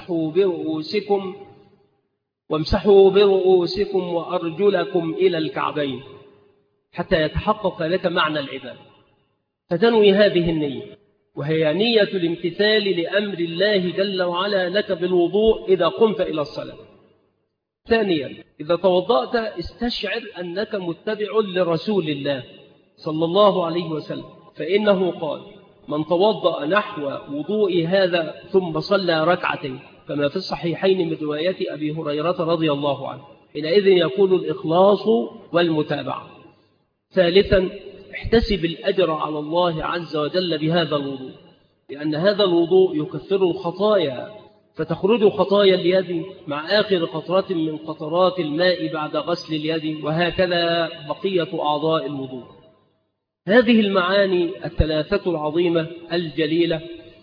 B: وامسحوا برؤوسكم وأرجلكم إلى الكعبين، حتى يتحقق لك معنى العبادة. فتنوي هذه النية، وهي نية الامتثال لأمر الله جل وعلا لك بالوضوء إذا قمت إلى الصلاة. ثانيا، إذا توضأت استشعر أنك متبع لرسول الله صلى الله عليه وسلم، فإنه قال: من توضأ نحو وضوء هذا ثم صلى ركعتين، كما في الصحيحين من رواية أبي هريرة رضي الله عنه، حينئذ يكون الإخلاص والمتابعة. ثالثا، احتسب الأجر على الله عز وجل بهذا الوضوء، لأن هذا الوضوء يكثر الخطايا، فتخرج خطايا اليد مع آخر قطرة من قطرات الماء بعد غسل اليد، وهكذا بقية أعضاء الوضوء. هذه المعاني الثلاثة العظيمة الجليلة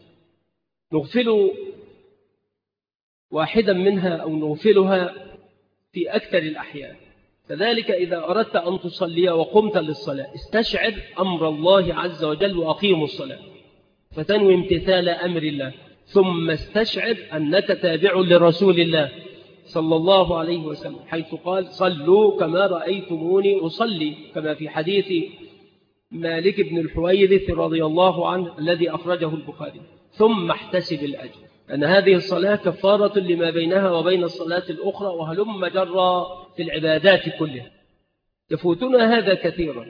B: نغفل واحدا منها أو نغفلها في أكثر الأحيان. كذلك إذا أردت أن تصلي وقمت للصلاة استشعر أمر الله عز وجل وأقيموا الصلاة، فتنوي امتثال أمر الله، ثم استشعر أنك تابع لرسول الله صلى الله عليه وسلم، حيث قال: صلوا كما رأيتموني أصلي، كما في حديث مالك بن الحويرث رضي الله عنه الذي أخرجه البخاري. ثم احتسب الأجر، أن هذه الصلاة كفارة لما بينها وبين الصلاة الأخرى، وهلم جرى في العبادات كلها. يفوتنا هذا كثيرا،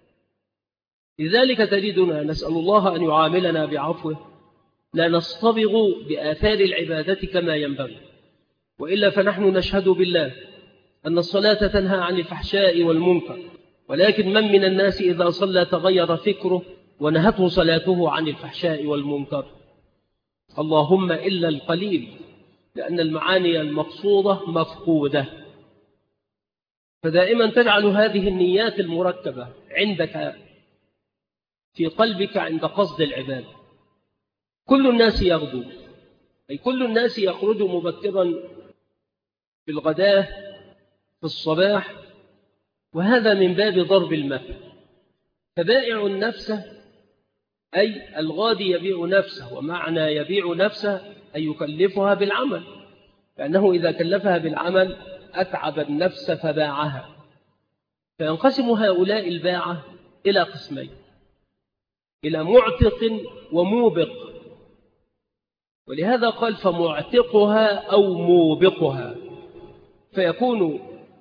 B: لذلك تجدنا نسأل الله أن يعاملنا بعفوه، لا نصطبغ بآثار العبادة كما ينبغي، وإلا فنحن نشهد بالله أن الصلاة تنهى عن الفحشاء والمنكر، ولكن من الناس إذا صلى تغير فكره ونهته صلاته عن الفحشاء والمنكر؟ اللهم إلا القليل، لأن المعاني المقصودة مفقودة. فدائما تجعل هذه النيات المركبة عندك في قلبك عند قصد العبادة. كل الناس يغدو، أي كل الناس يخرج مبكرا في الغداة في الصباح، وهذا من باب ضرب المثل. فبائع النفس أي الغادي يبيع نفسه، ومعنى يبيع نفسه أي يكلفها بالعمل، لأنه إذا كلفها بالعمل أتعب النفس فباعها. فينقسم هؤلاء الباعة إلى قسمين: إلى معتق وموبق، ولهذا قال: فمعتقها أو موبقها. فيكون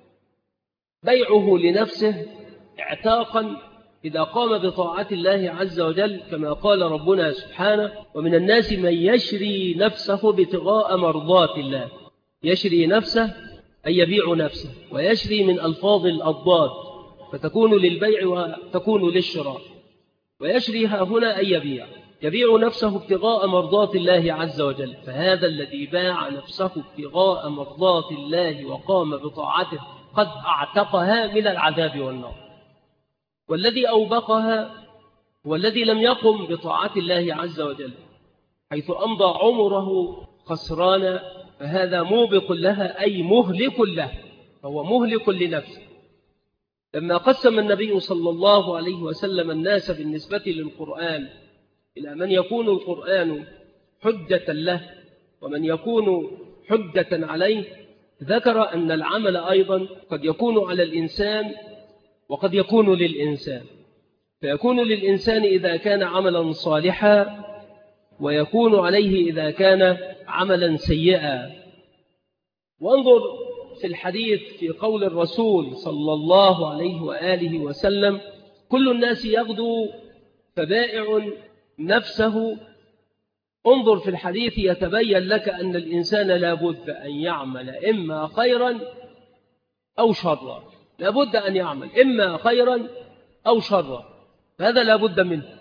B: بيعه لنفسه اعتاقا إذا قام بطاعة الله عز وجل، كما قال ربنا سبحانه: ومن الناس من يشري نفسه ابتغاء مرضات الله. يشري نفسه أي يبيع نفسه، ويشري من ألفاظ الأضداد، فتكون للبيع وتكون للشراء. ويشري هنا أي يبيع نفسه ابتغاء مرضات الله عز وجل. فهذا الذي باع نفسه ابتغاء مرضات الله وقام بطاعته قد اعتقها من العذاب والنار. والذي أوبقها هو الذي لم يقم بطاعة الله عز وجل، حيث أمضى عمره خسرانا، فهذا موبق لها أي مهلك له، فهو مهلك لنفسه. لما قسم النبي صلى الله عليه وسلم الناس بالنسبة للقرآن إلى من يكون القرآن حجة له ومن يكون حجة عليه، ذكر أن العمل أيضا قد يكون على الإنسان وقد يكون للإنسان. فيكون للإنسان إذا كان عملا صالحا، ويكون عليه إذا كان عملا سيئا. وانظر في الحديث في قول الرسول صلى الله عليه وآله وسلم: كل الناس يغدو فبائع نفسه. انظر في الحديث يتبين لك أن الإنسان لابد أن يعمل إما خيرا أو شرا، لابد أن يعمل إما خيرا أو شرا، هذا لابد منه.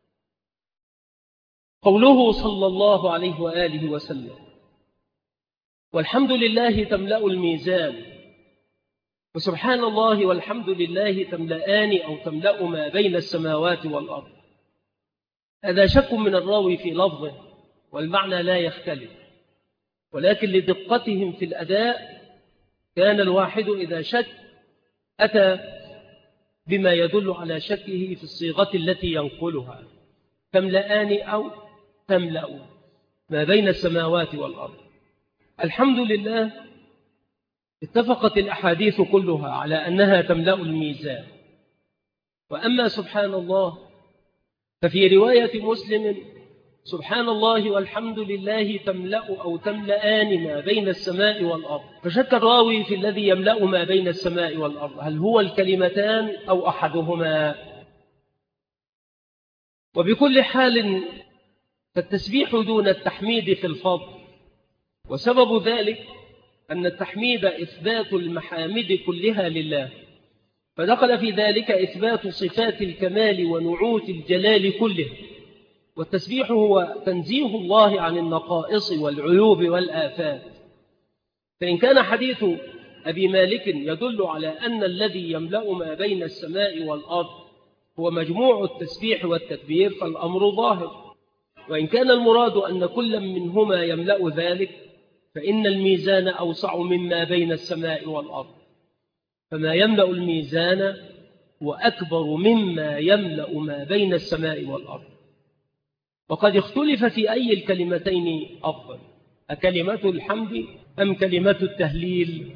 B: قوله صلى الله عليه وآله وسلم: والحمد لله تملأ الميزان، وسبحان الله والحمد لله تملأان أو تملأ ما بين السماوات والأرض. هذا شك من الراوي في لفظه، والمعنى لا يختلف، ولكن لدقتهم في الأداء كان الواحد إذا شك أتى بما يدل على شكه في الصيغة التي ينقلها: تملأان أو تملأ ما بين السماوات والأرض. الحمد لله اتفقت الأحاديث كلها على أنها تملأ الميزان. وأما سبحان الله ففي رواية مسلم: سبحان الله والحمد لله تملأ أو تملأان ما بين السماء والأرض. فشك الراوي في الذي يملأ ما بين السماء والأرض، هل هو الكلمتان أو أحدهما؟ وبكل حال فالتسبيح دون التحميد في الفضل، وسبب ذلك أن التحميد إثبات المحامد كلها لله، فدخل في ذلك إثبات صفات الكمال ونعوت الجلال كله، والتسبيح هو تنزيه الله عن النقائص والعيوب والآفات. فإن كان حديث أبي مالك يدل على أن الذي يملأ ما بين السماء والأرض هو مجموع التسبيح والتكبير فالأمر ظاهر، وإن كان المراد أن كل منهما يملأ ذلك فإن الميزان أوسع مما بين السماء والأرض، فما يملأ الميزان وأكبر مما يملأ ما بين السماء والأرض. وقد اختلف في أي الكلمتين أفضل، أكلمة الحمد أم كلمة التهليل؟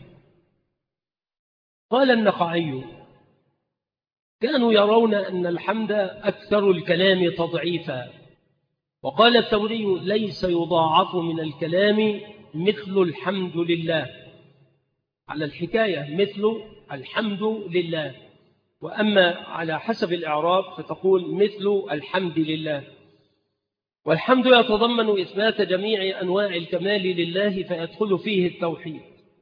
B: قال النخعي: كانوا يرون أن الحمد أكثر الكلام تضعيفا. وقال الثوري: ليس يضاعف من الكلام مثل الحمد لله، على الحكاية مثل الحمد لله، وأما على حسب الإعراب فتقول مثل الحمد لله. والحمد يتضمن إثبات جميع أنواع الكمال لله فيدخل فيه التوحيد.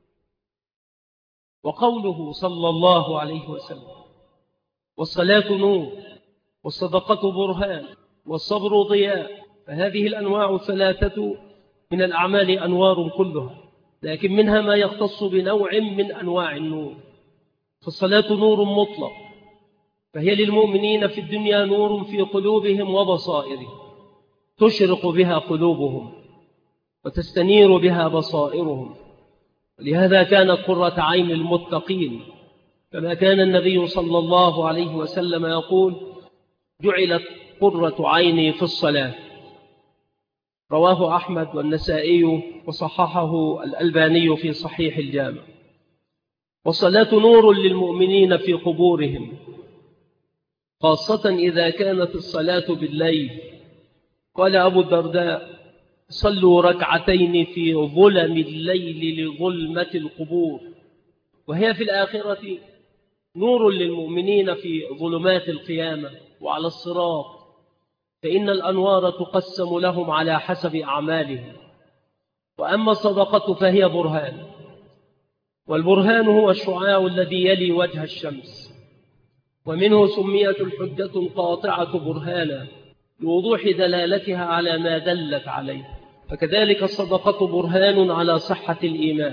B: وقوله صلى الله عليه وسلم: والصلاة نور، والصدقة برهان، والصبر ضياء، فهذه الأنواع الثلاثة من الأعمال أنوار كلها، لكن منها ما يختص بنوع من أنواع النور. فالصلاة نور مطلق، فهي للمؤمنين في الدنيا نور في قلوبهم وبصائرهم، تشرق بها قلوبهم وتستنير بها بصائرهم، ولهذا كانت قرة عين المتقين، كما كان النبي صلى الله عليه وسلم يقول: جعلت قرة عيني في الصلاة. رواه أحمد والنسائي وصححه الألباني في صحيح الجامع. والصلاة نور للمؤمنين في قبورهم، خاصة إذا كانت الصلاة بالليل. قال أبو الدرداء: صلوا ركعتين في ظلم الليل لظلمة القبور. وهي في الآخرة نور للمؤمنين في ظلمات القيامة وعلى الصراط، فإن الأنوار تقسم لهم على حسب أعمالهم. وأما الصدقة فهي برهان، والبرهان هو الشعاع الذي يلي وجه الشمس، ومنه سميت الحجة القاطعة برهانا لوضوح دلالتها على ما دلت عليه. فكذلك الصدقة برهان على صحة الإيمان،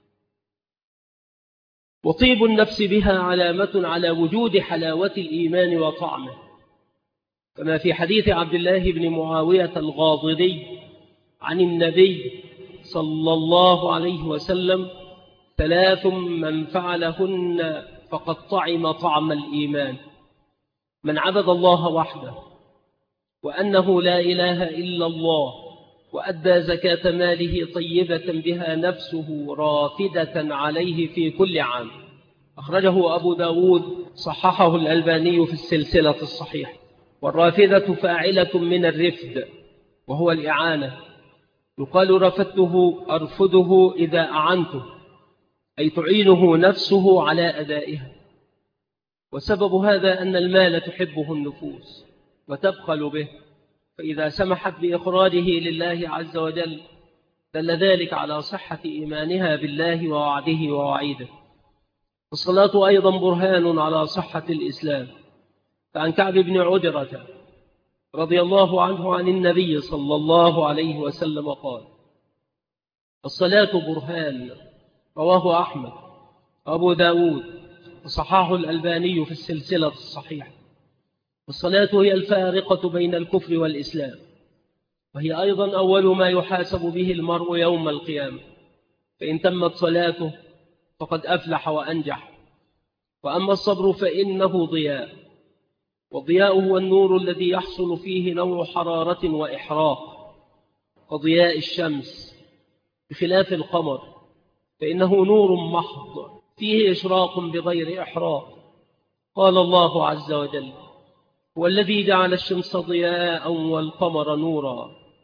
B: وطيب النفس بها علامة على وجود حلاوة الإيمان وطعمه، كما في حديث عبد الله بن معاوية الغاضري عن النبي صلى الله عليه وسلم: 3 من فعلهن فقد طعم طعم الإيمان: من عبد الله وحده، وأنه لا إله إلا الله، وأدى زكاة ماله طيبة بها نفسه رافدة عليه في كل عام. أخرجه أبو داود، صححه الألباني في السلسلة الصحيحة. والرافدة فاعلة من الرفد، وهو الإعانة. يقال رفدته أرفده إذا أعنته، أي تعينه نفسه على أدائها. وسبب هذا أن المال تحبه النفوس وتبخل به، فإذا سمحت بإخراجه لله عز وجل دل ذلك على صحة إيمانها بالله ووعده ووعيده. الصلاة أيضا برهان على صحة الإسلام، فعن كعب بن عجرة رضي الله عنه عن النبي صلى الله عليه وسلم قال: الصلاة برهان. رواه أحمد وأبو داود وصححه الألباني في السلسلة الصحيحة. والصلاة هي الفارقة بين الكفر والإسلام، وهي أيضا أول ما يحاسب به المرء يوم القيامة، فإن تمت صلاته فقد أفلح وأنجح. وأما الصبر فإنه ضياء، والضياء هو النور الذي يحصل فيه نوع حرارة وإحراق كضياء الشمس، بخلاف القمر فإنه نور محض فيه إشراق بغير إحراق. قال الله عز وجل: هو الذي جعل الشمس ضياء والقمر نورا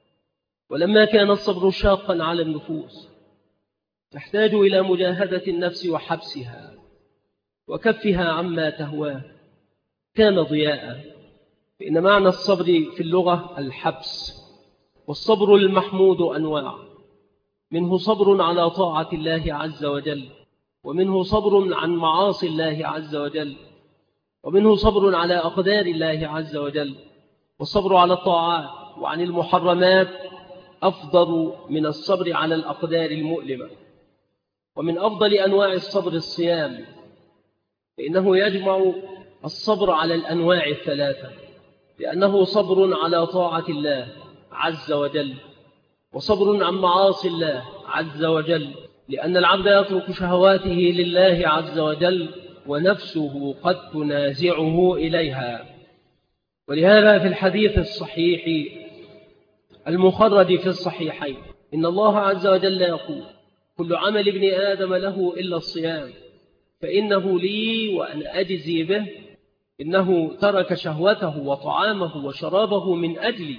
B: ولما كان الصبر شاقا على النفوس تحتاج إلى مجاهدة النفس وحبسها وكفها عما تهواه، كان ضياء. فإن معنى الصبر في اللغة الحبس. والصبر المحمود أنواع، منه صبر على طاعة الله عز وجل، ومنه صبر عن معاصي الله عز وجل، ومنه صبر على أقدار الله عز وجل. والصبر على الطاعات وعن المحرمات أفضل من الصبر على الأقدار المؤلمة. ومن أفضل أنواع الصبر الصيام، فإنه يجمع الصبر على الأنواع الثلاثة، لأنه صبر على طاعة الله عز وجل، وصبر عن معاصي الله عز وجل، لأن العبد يترك شهواته لله عز وجل ونفسه قد تنازعه إليها. ولهذا في الحديث الصحيح المخرج في الصحيحين إن الله عز وجل يقول: كل عمل ابن آدم له إلا الصيام فإنه لي وأنا أجزي به، إنه ترك شهوته وطعامه وشرابه من أجلي.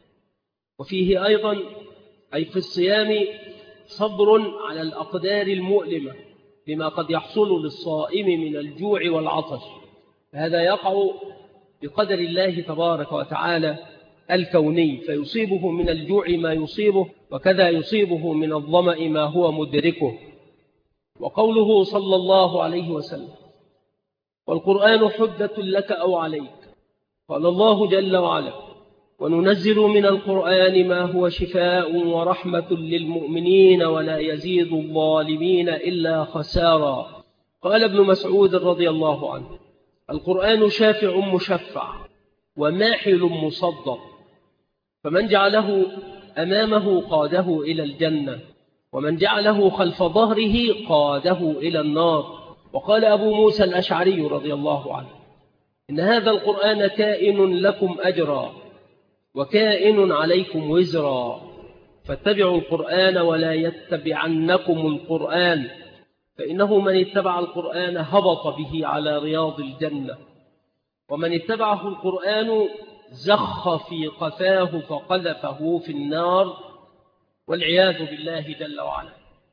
B: وفيه أيضا أي في الصيام صبر على الأقدار المؤلمة بما قد يحصل للصائم من الجوع والعطش، هذا يقع بقدر الله تبارك وتعالى الكوني، فيصيبه من الجوع ما يصيبه، وكذا يصيبه من الظمأ ما هو مدركه. وقوله صلى الله عليه وسلم: والقرآن حجة لك أو عليك. قال الله جل وعلا: وننزل من القرآن ما هو شفاء ورحمة للمؤمنين ولا يزيد الظالمين إلا خسارا. قال ابن مسعود رضي الله عنه: القرآن شافع مشفع وماحل مصدق، فمن جعله أمامه قاده إلى الجنة، ومن جعله خلف ظهره قاده إلى النار. وقال أبو موسى الأشعري رضي الله عنه: إن هذا القرآن كائن لكم أجرا وكائن عليكم وزرا، فاتبعوا القرآن ولا يتبعنكم القرآن، فإنه من اتبع القرآن هبط به على رياض الجنة، ومن اتبعه القرآن زخ في قفاه فقذفه في النار، والعياذ بالله جل وعلا.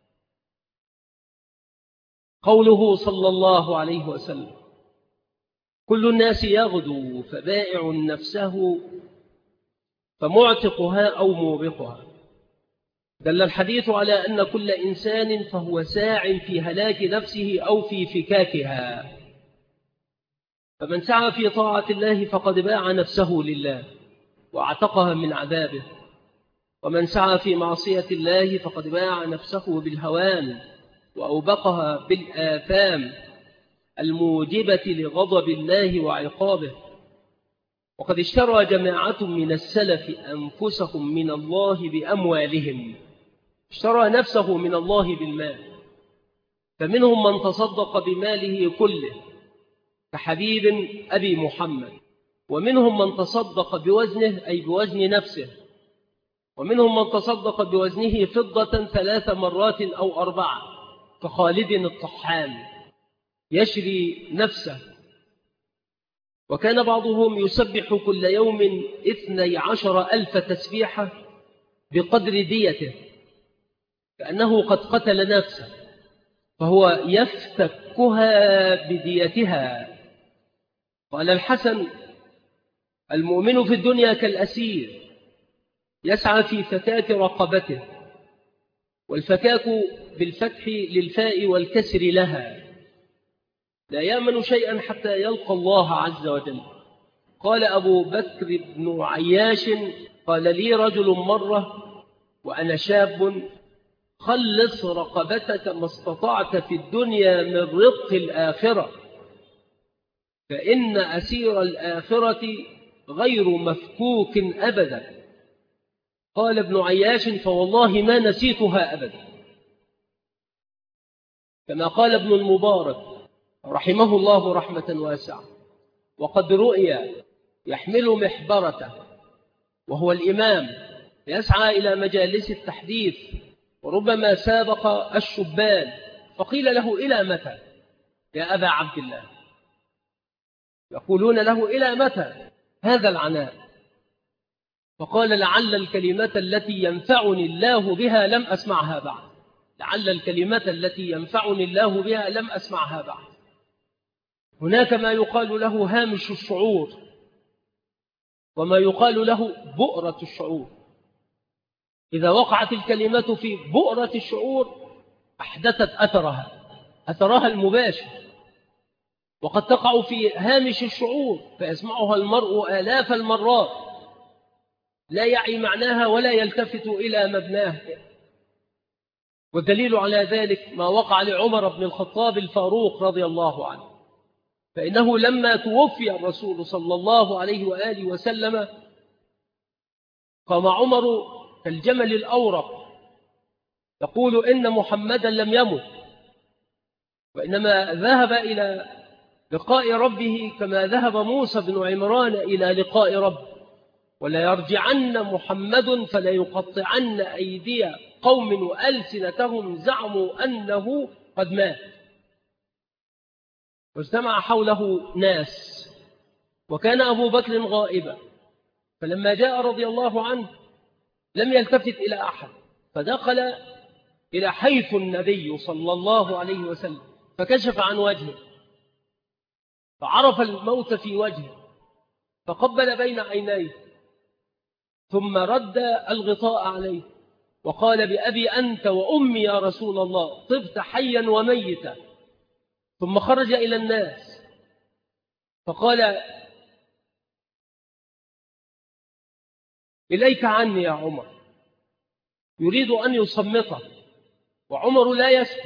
B: قوله صلى الله عليه وسلم: كل الناس يغدو فبائع نفسه فمعتقها أو موبقها، دل الحديث على أن كل إنسان فهو ساع في هلاك نفسه أو في فكاكها، فمن سعى في طاعة الله فقد باع نفسه لله واعتقها من عذابه، ومن سعى في معصية الله فقد باع نفسه بالهوان وأوبقها بالآثام الموجبة لغضب الله وعقابه. وقد اشترى جماعة من السلف أنفسهم من الله بأموالهم، اشترى نفسه من الله بالمال، فمنهم من تصدق بماله كله كحبيب أبي محمد، ومنهم من تصدق بوزنه أي بوزن نفسه، ومنهم من تصدق بوزنه فضة 3 مرات أو 4 كخالد الطحان يشري نفسه. وكان بعضهم يسبح كل يوم 12,000 تسبيحة بقدر ديته، كأنه قد قتل نفسه، فهو يفتكها بديتها. قال الحسن: المؤمن في الدنيا كالأسير يسعى في فكاك رقبته، والفكاك بالفتح للفاء والكسر لها، لا يأمن شيئا حتى يلقى الله عز وجل. قال أبو بكر بن عياش: قال لي رجل مرة وأنا شاب: خلص رقبتك ما استطعت في الدنيا من رق الآخرة، فإن أسير الآخرة غير مفكوك أبدا. قال ابن عياش: فوالله ما نسيتها أبدا. كما قال ابن المبارك رحمه الله رحمة واسعة: وقد رؤي يحمل محبرته وهو الإمام يسعى إلى مجالس التحديث، وربما سابق الشبان، فقيل له: إلى متى يا أبا عبد الله؟ يقولون له: إلى متى هذا العناء؟ فقال لعل الكلمة التي ينفعني الله بها لم أسمعها بعد. لعل الكلمة التي ينفعني الله بها لم أسمعها بعد. هناك ما يقال له هامش الشعور وما يقال له بؤرة الشعور. إذا وقعت الكلمة في بؤرة الشعور أحدثت أثرها المباشر، وقد تقع في هامش الشعور فيسمعها المرء آلاف المرات لا يعي معناها ولا يلتفت إلى مبناه. والدليل على ذلك ما وقع لعمر بن الخطاب الفاروق رضي الله عنه، فإنه لما توفي الرسول صلى الله عليه وآله وسلم قام عمر كالجمل الأورق يقول إن محمدا لم يمت، وإنما ذهب إلى لقاء ربه كما ذهب موسى بن عمران إلى لقاء ربه، ولا يرجعن محمد فلا يقطعن أيدي قوم وألسنتهم زعموا أنه قد مات. واجتمع حوله ناس، وكان أبو بكر غائبا، فلما جاء رضي الله عنه لم يلتفت إلى أحد، فدخل إلى حيث النبي صلى الله عليه وسلم فكشف عن وجهه فعرف الموت في وجهه فقبل بين عينيه ثم رد الغطاء عليه وقال بأبي أنت وأمي يا رسول الله طبت حيا وميتا. ثم خرج إلى الناس فقال إليك عني يا عمر، يريد أن يصمته وعمر لا يسكت،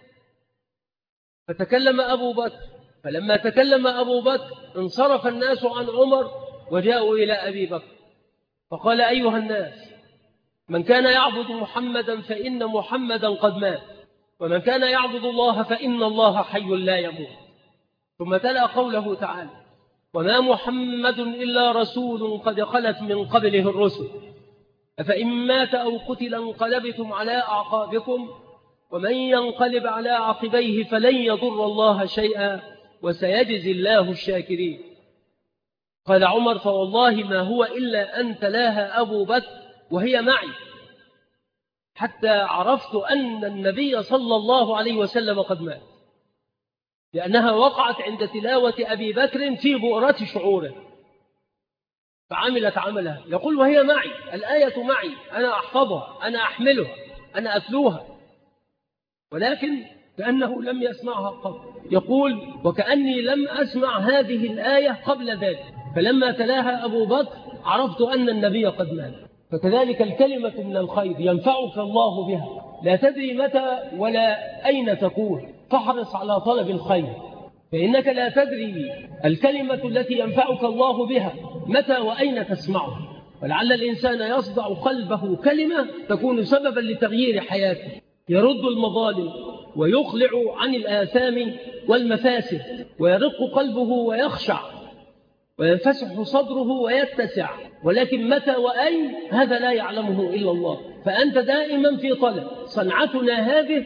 B: فتكلم أبو بكر، فلما تكلم أبو بكر انصرف الناس عن عمر وجاءوا إلى أبي بكر فقال أيها الناس من كان يعبد محمدا فإن محمدا قد مات، ومن كان يعبد الله فإن الله حي لا يموت. ثم تلا قوله تعالى وما محمد إلا رسول قد خلت من قبله الرسل أفإن مات أو قتل انقلبتم على أعقابكم ومن ينقلب على عقبيه فلن يضر الله شيئا وسيجزي الله الشاكرين. قال عمر فوالله ما هو إلا أن تلاها أبو بكر وهي معي حتى عرفت أن النبي صلى الله عليه وسلم قد مات، لأنها وقعت عند تلاوة أبي بكر في بؤرة شعوره فعملت عملها. يقول وهي معي، الآية معي، أنا أحفظها، أنا أحملها، أنا أتلوها، ولكن كأنه لم يسمعها قبل. يقول وكأني لم أسمع هذه الآية قبل ذلك، فلما تلاها أبو بكر عرفت أن النبي قد مات. فكذلك الكلمة من الخير ينفعك الله بها، لا تدري متى ولا أين تكون، فاحرص على طلب الخير، فإنك لا تدري الكلمة التي ينفعك الله بها متى وأين تسمعها، ولعل الإنسان يصدع قلبه كلمة تكون سببا لتغيير حياته، يرد المظالم ويخلع عن الآثام والمفاسد، ويرق قلبه ويخشع وينفسح صدره ويتسع، ولكن متى وأين هذا لا يعلمه إلا الله. فأنت دائما في طلب. صنعتنا هذه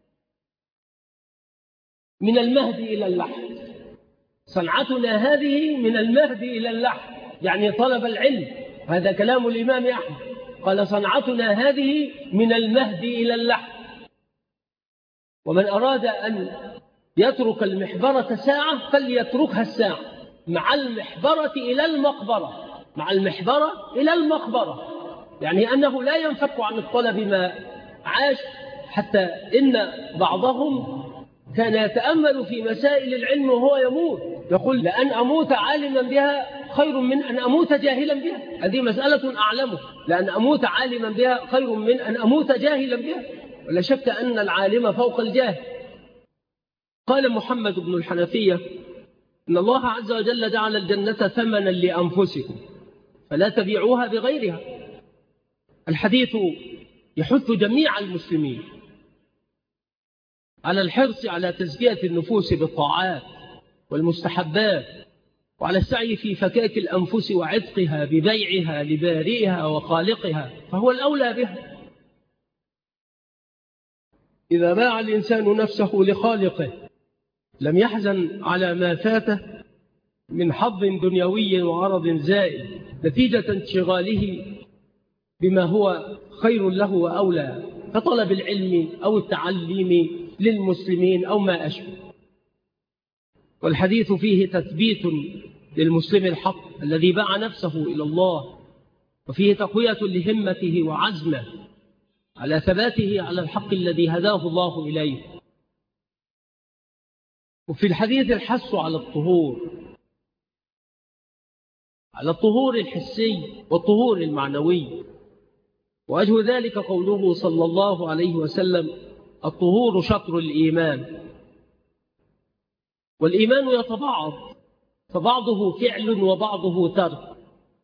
B: من المهد إلى اللحد، صنعتنا هذه من المهد إلى اللحد، يعني طلب العلم. هذا كلام الإمام أحمد، قال صنعتنا هذه من المهد إلى اللحد. ومن أراد أن يترك المحبرة ساعة فليتركها الساعة، مع المحبرة إلى المقبرة، مع المحبرة إلى المقبرة، يعني أنه لا ينفك عن الطلب ما عاش. حتى إن بعضهم كان يتأمل في مسائل العلم وهو يموت، يقول لأن أموت عالما بها خير من أن أموت جاهلا بها. هذه مسألة أعلمه، لأن أموت عالما بها خير من أن أموت جاهلا بها، ولا شك أن العالم فوق الجاهل. قال محمد بن الحنفية إن الله عز وجل جعل الجنة ثمنا لأنفسكم فلا تبيعوها بغيرها. الحديث يحث جميع المسلمين على الحرص على تزكية النفوس بالطاعات والمستحبات، وعلى السعي في فكاك الأنفس وعتقها ببيعها لبارئها وخالقها، فهو الأولى بها. إذا باع الإنسان نفسه لخالقه لم يحزن على ما فاته من حظ دنيوي وعرض زائد نتيجة انشغاله بما هو خير له وأولى كطلب العلم أو التعليم للمسلمين أو ما أشبه. والحديث فيه تثبيت للمسلم الحق الذي باع نفسه إلى الله، وفيه تقوية لهمته وعزمه على ثباته على الحق الذي هداه الله إليه. وفي الحديث الحث على الطهور الحسي والطهور المعنوي. وأجه ذلك قوله صلى الله عليه وسلم: الطهور شطر الإيمان. والإيمان يتبعض، فبعضه فعل وبعضه ترك.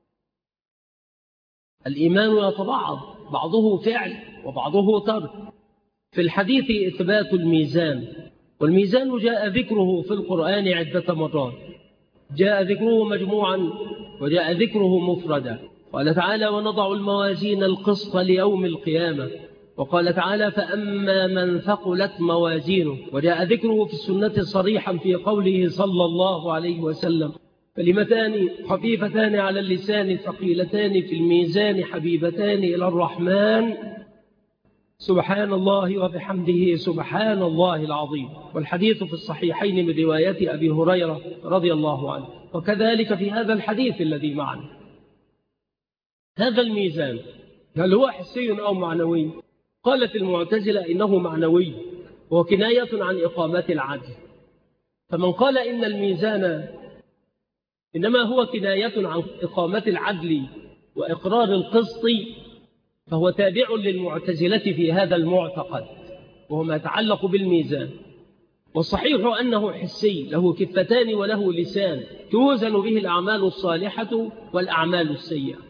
B: الإيمان يتبعض، بعضه فعل وبعضه ترك. في الحديث إثبات الميزان، والميزان جاء ذكره في القرآن عدة مرات، جاء ذكره مجموعا وجاء ذكره مفردا. قال تعالى: ونضع الموازين القسط ليوم القيامة. وقال تعالى: فأما من ثقلت موازينه. وجاء ذكره في السنة صريحا في قوله صلى الله عليه وسلم: كلمتان خفيفتان على اللسان ثقيلتان في الميزان حبيبتان إلى الرحمن سبحان الله وبحمده سبحان الله العظيم. والحديث في الصحيحين من رواية أبي هريرة رضي الله عنه. وكذلك في هذا الحديث الذي معنا، هذا الميزان هل هو حسي أو معنوي؟ قالت المعتزلة إنه معنوي، وهو كناية عن إقامة العدل. فمن قال إن الميزان إنما هو كناية عن إقامة العدل وإقرار القسط فهو تابع للمعتزلة في هذا المعتقد، وهو ما يتعلق بالميزان. والصحيح أنه حسي، له كفتان وله لسان توزن به الأعمال الصالحة والأعمال السيئة.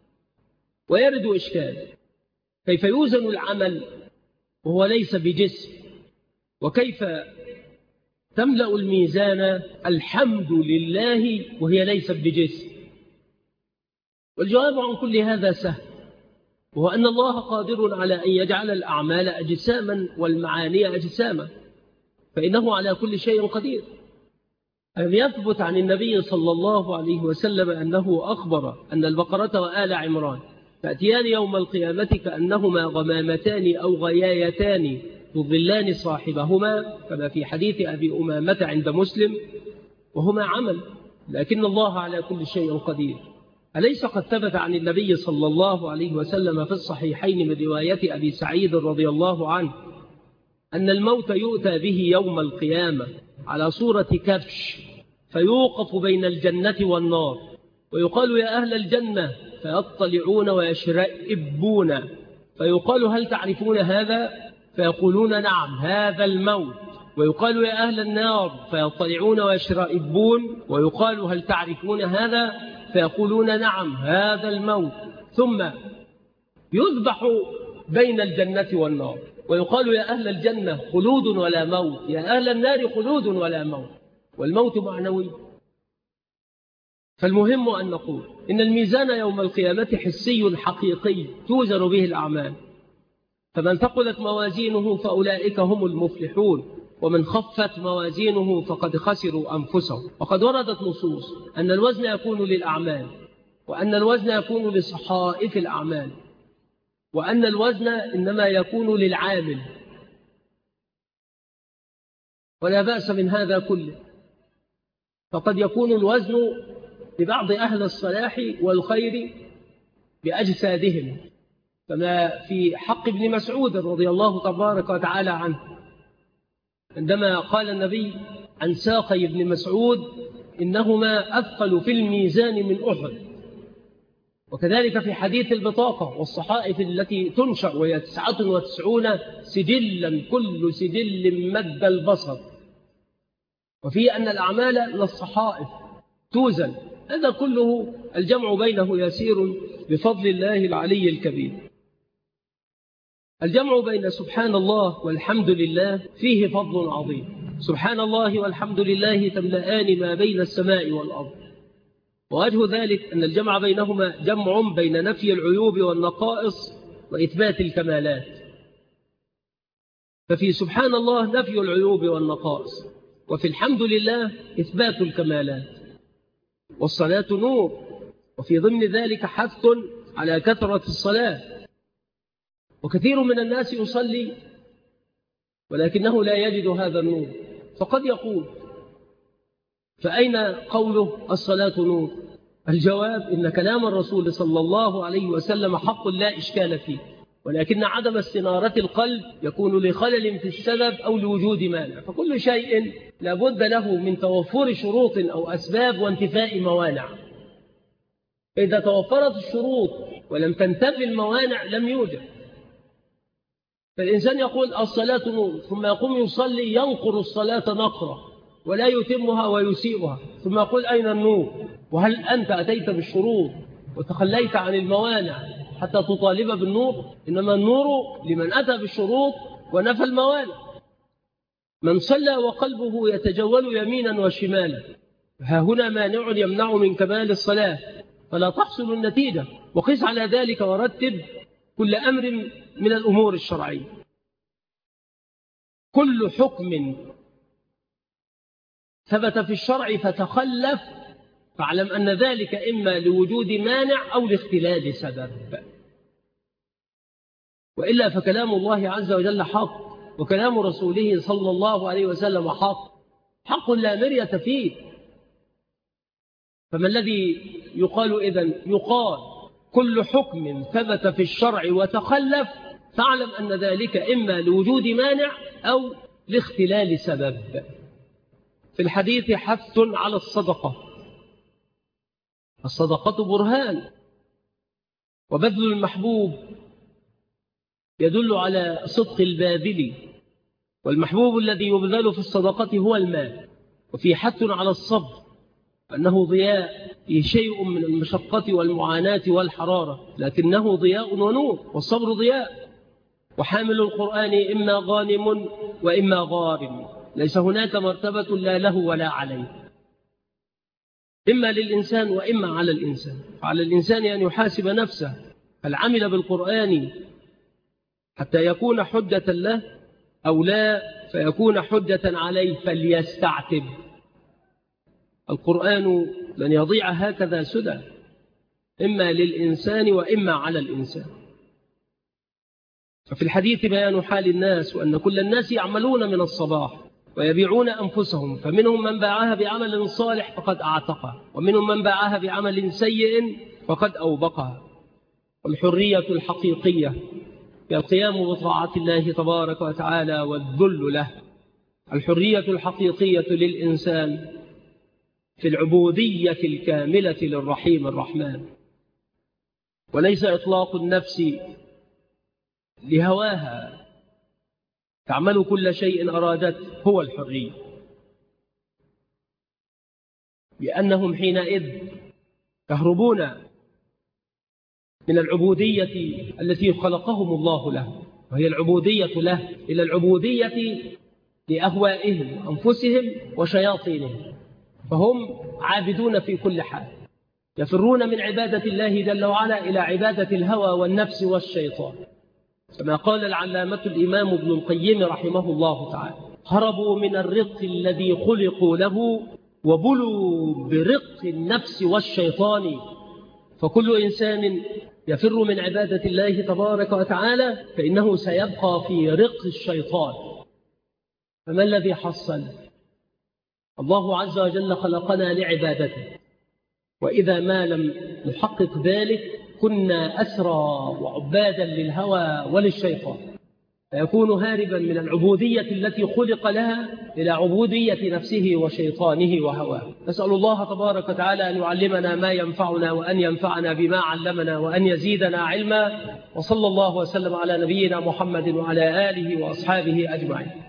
B: ويرد إشكال: كيف يوزن العمل وهو ليس بجسم؟ وكيف تملأ الميزان الحمد لله وهي ليست بجسم؟ والجواب عن كل هذا سهل، وهو أن الله قادر على أن يجعل الأعمال أجساما والمعاني أجساما، فإنه على كل شيء قدير. أن يثبت عن النبي صلى الله عليه وسلم أنه أخبر أن البقرة وآل عمران تأتيان يوم القيامة كأنهما غمامتان أو غيايتان تظلان صاحبهما، كما في حديث أبي أمامة عند مسلم، وهما عمل، لكن الله على كل شيء قدير. أليس قد ثبت عن النبي صلى الله عليه وسلم في الصحيحين من رواية أبي سعيد رضي الله عنه أن الموت يؤتى به يوم القيامة على صورة كبش، فيوقف بين الجنة والنار، ويقال: يا أهل الجنة، فيطلعون ويشرئبون، فيقال: هل تعرفون هذا؟ فيقولون: نعم، هذا الموت. ويقال: يا أهل النار، فيطلعون ويشرئبون، ويقال: هل تعرفون هذا؟ فيقولون: نعم، هذا الموت. ثم يذبح بين الجنة والنار، ويقال: يا أهل الجنة، خلود ولا موت، يا أهل النار، خلود ولا موت. والموت معنوي. فالمهم أن نقول إن الميزان يوم القيامة حسي حقيقي توزن به الأعمال، فمن ثقلت موازينه فأولئك هم المفلحون، ومن خفت موازينه فقد خسروا أنفسهم. وقد وردت نصوص أن الوزن يكون للأعمال، وأن الوزن يكون لصحائف الأعمال، وأن الوزن إنما يكون للعامل، ولا بأس من هذا كله. فقد يكون الوزن لبعض أهل الصلاح والخير بأجسادهم، كما في حق ابن مسعود رضي الله تبارك وتعالى عنه، عندما قال النبي عن ساقي ابن مسعود: إنهما أثقل في الميزان من أحد. وكذلك في حديث البطاقة والصحائف التي تنشر، وهي 99 سجلا كل سجل مد البصر، وفي أن الأعمال للصحائف توزن. هذا كله الجمع بينه يسير بفضل الله العلي الكبير. الجمع بين سبحان الله والحمد لله فيه فضل عظيم. سبحان الله والحمد لله تملأان ما بين السماء والأرض. ووجه ذلك أن الجمع بينهما جمع بين نفي العيوب والنقائص وإثبات الكمالات. ففي سبحان الله نفي العيوب والنقائص، وفي الحمد لله إثبات الكمالات. والصلاة نور، وفي ضمن ذلك حث على كثرة الصلاة. وكثير من الناس يصلي ولكنه لا يجد هذا النور، فقد يقول: فأين قوله الصلاة نور؟ الجواب: إن كلام الرسول صلى الله عليه وسلم حق لا إشكال فيه، ولكن عدم استنارة القلب يكون لخلل في السبب أو لوجود مانع. فكل شيء لابد له من توفر شروط أو أسباب وانتفاء موانع. إذا توفرت الشروط ولم تنتفي الموانع لم يوجد. فالإنسان يقول الصلاة نور، ثم يقوم يصلي ينقر الصلاة نقرة ولا يتمها ويسيئها، ثم يقول: أين النور؟ وهل أنت أتيت بالشروط وتخليت عن الموانع حتى تطالب بالنور؟ إنما النور لمن أتى بالشروط ونفى الموانع. من صلى وقلبه يتجول يمينا وشمالا، ها هنا مانع يمنع من كمال الصلاة، فلا تحصل النتيجة. وقس على ذلك ورتب كل أمر من الأمور الشرعية. كل حكم ثبت في الشرع فتخلف فاعلم أن ذلك إما لوجود مانع أو لاختلال سبب، وإلا فكلام الله عز وجل حق، وكلام رسوله صلى الله عليه وسلم حق لا مرية فيه. فما الذي يقال إذن؟ يقال كل حكم ثبت في الشرع وتخلف فاعلم أن ذلك إما لوجود مانع أو لاختلال سبب. في الحديث حث على الصدقة. الصدقة برهان، وبذل المحبوب يدل على صدق الباذل، والمحبوب الذي يبذل في الصدقة هو المال. وفي حث على الصبر، أنه ضياء فيه شيء من المشقة والمعاناة والحرارة، لكنه ضياء ونور، والصبر ضياء. وحامل القرآن إما غانم وإما غارم، ليس هناك مرتبة لا له ولا عليه، إما للإنسان وإما على الإنسان. فعلى الإنسان أن يحاسب نفسه: هل عمل بالقرآن حتى يكون حجة له أو لا فيكون حجة عليه؟ فليستعتب. القرآن لن يضيع هكذا سدى، إما للإنسان وإما على الإنسان. ففي الحديث بيان حال الناس، وأن كل الناس يعملون من الصباح ويبيعون أنفسهم، فمنهم من باعها بعمل صالح فقد أعتقها، ومنهم من باعها بعمل سيء فقد أوبقها. والحرية الحقيقية هي القيام بطاعة الله تبارك وتعالى والذل له. الحرية الحقيقية للإنسان في العبودية الكاملة للرحيم الرحمن، وليس إطلاق النفس لهواها تعمل كل شيء أرادته هو الحرية، لأنهم حينئذ يهربون من العبودية التي خلقهم الله له، وهي العبودية له، إلى العبودية لأهوائهم وأنفسهم وشياطينهم. فهم عابدون في كل حال، يفرون من عبادة الله جل وعلا إلى عبادة الهوى والنفس والشيطان، كما قال العلامة الإمام ابن القيم رحمه الله تعالى: هربوا من الرق الذي خلقوا له وبلوا برق النفس والشيطان. فكل إنسان يفر من عبادة الله تبارك وتعالى فإنه سيبقى في رق الشيطان. فما الذي حصل؟ الله عز وجل خلقنا لعبادته، وإذا ما لم نحقق ذلك كنا أسرى وعبادا للهوى وللشيطان، فيكون هاربا من العبودية التي خلق لها إلى عبودية نفسه وشيطانه وهواه. نسأل الله تبارك وتعالى أن يعلمنا ما ينفعنا، وأن ينفعنا بما علمنا، وأن يزيدنا علما. وصلى الله وسلم على نبينا محمد وعلى آله وأصحابه أجمعين.